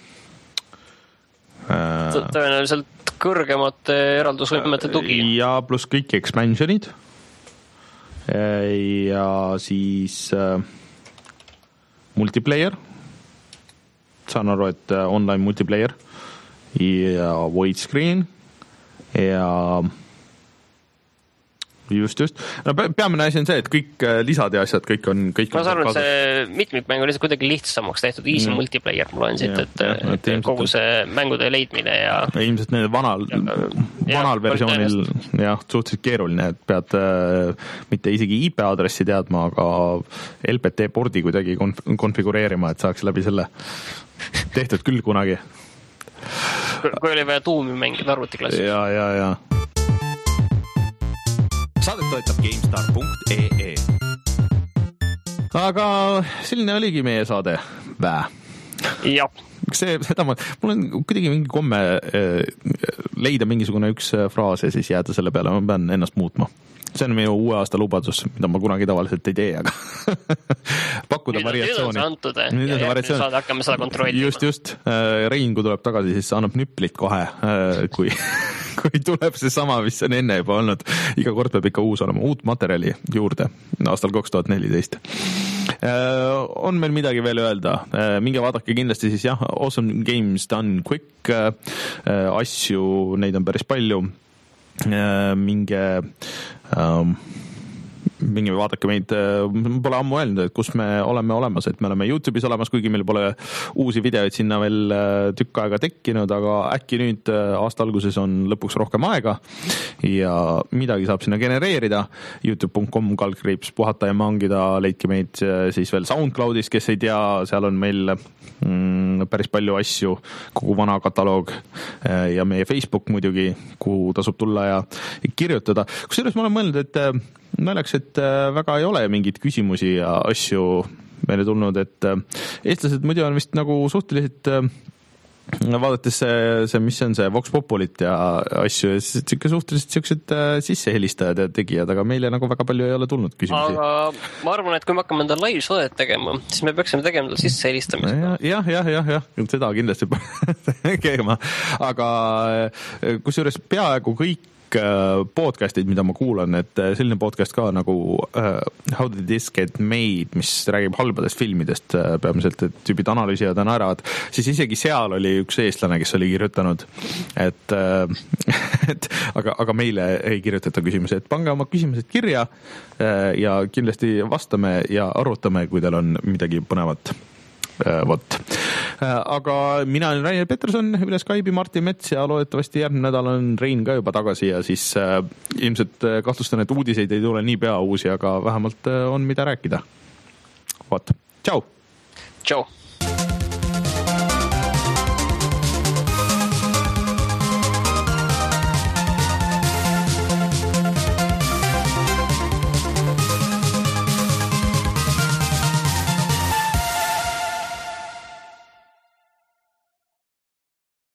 tõenäoliselt kõrgemate eraldusvõimete tugi. Ja pluss kõik expansionid. Ja siis äh, multiplayer. Saan aru, et äh, online multiplayer. Ja widescreen. Ja just, just. No, peamine asi on see, et kõik lisad ja asjad, kõik on... Kõik ma saan aru, et see mitmikmäng on lihtsalt kuidagi lihtsamaks tehtud, easy mm. multiplayer, mul on siit, et, ja, et, et kogu see mängude leidmine ja... ja ilmselt need vanal, ja, vanal ja, versioonil jah, suhteliselt keeruline, et pead äh, mitte isegi I P aadressi teadma, aga L P T pordi kuidagi konf- konfigureerima, et saaks läbi selle tehtud küll kunagi. Kui oli vaja tuumi mängida arvutiklassis. Ja, ja, ja. Saadet toetab GameStar punkt ee. Aga selline oligi meie saade. Vää. Jah. See, seda ma, mul on kuidagi mingi komme leida mingisugune üks fraas ja siis jääda selle peale, ma pean ennast muutma. See on minu uue aasta lubadus, mida ma kunagi tavaliselt ei tee, aga pakkuda nüüd variatsiooni. Nüüd on see antud, ja, ja nüüd saad hakkame seda kontrollima. Just, just. Rein, kui tuleb tagasi, siis annab nüplit kohe, kui, kui tuleb see sama, mis on enne juba olnud. Iga kord peab ikka uus olema, uut materjali juurde aastal kaks tuhat neliteist. On meil midagi veel öelda? Minge vaadake kindlasti siis jah, Awesome Games Done Quick asju, neid on päris palju. Minge um, minge vaadake meid, pole ammu öelnud, et kus me oleme olemas, et me oleme YouTube'is olemas, kuigi meil pole uusi videoid sinna veel tükk aega tekkinud, aga äkki nüüd aasta alguses on lõpuks rohkem aega ja midagi saab sinna genereerida. youtube punkt com kaldkriips puhata ja mangida, leidke meid siis veel SoundCloudis, kes ei tea, seal on meil mm, päris palju asju, kogu vana kataloog ja meie Facebook muidugi, kuhu tasub tulla ja kirjutada. Kusjuures ma olen mõelnud, et naljaks, et väga ei ole mingeid küsimusi ja asju meile tulnud, et eestlased muidu on vist nagu suhteliselt vaadates see, see, mis on see Vox Populit ja asju, siis suhteliselt siuksed sissehelistajad ja tegijad, aga meile nagu väga palju ei ole tulnud küsimusi. Aga ma arvan, et kui me hakkame enda live-soodet tegema, siis me peaksime tegema sissehelistamist. Jah, jah, jah, jah, seda kindlasti tegema. Aga kusjuures peaaegu kõik podcastid, mida ma kuulan, et selline podcast ka nagu uh, How Did This Get Made, mis räägib halbadest filmidest uh, peamiselt, et tüübid analüüsivad ja naeravad, siis isegi seal oli üks eestlane, kes oli kirjutanud, et, uh, et aga, aga meile ei kirjutata küsimusi, et pange oma küsimused kirja uh, ja kindlasti vastame ja arutame, kui teil on midagi põnevat. Vot. Aga mina olen Rainer Peterson, üle Skype'i Martin Mets ja loodetavasti järgmine nädal on Rein ka juba tagasi ja siis äh, ilmselt kahtlustan, et uudiseid ei tule nii pea uusi, aga vähemalt on mida rääkida. Vot. Tšau! Tšau!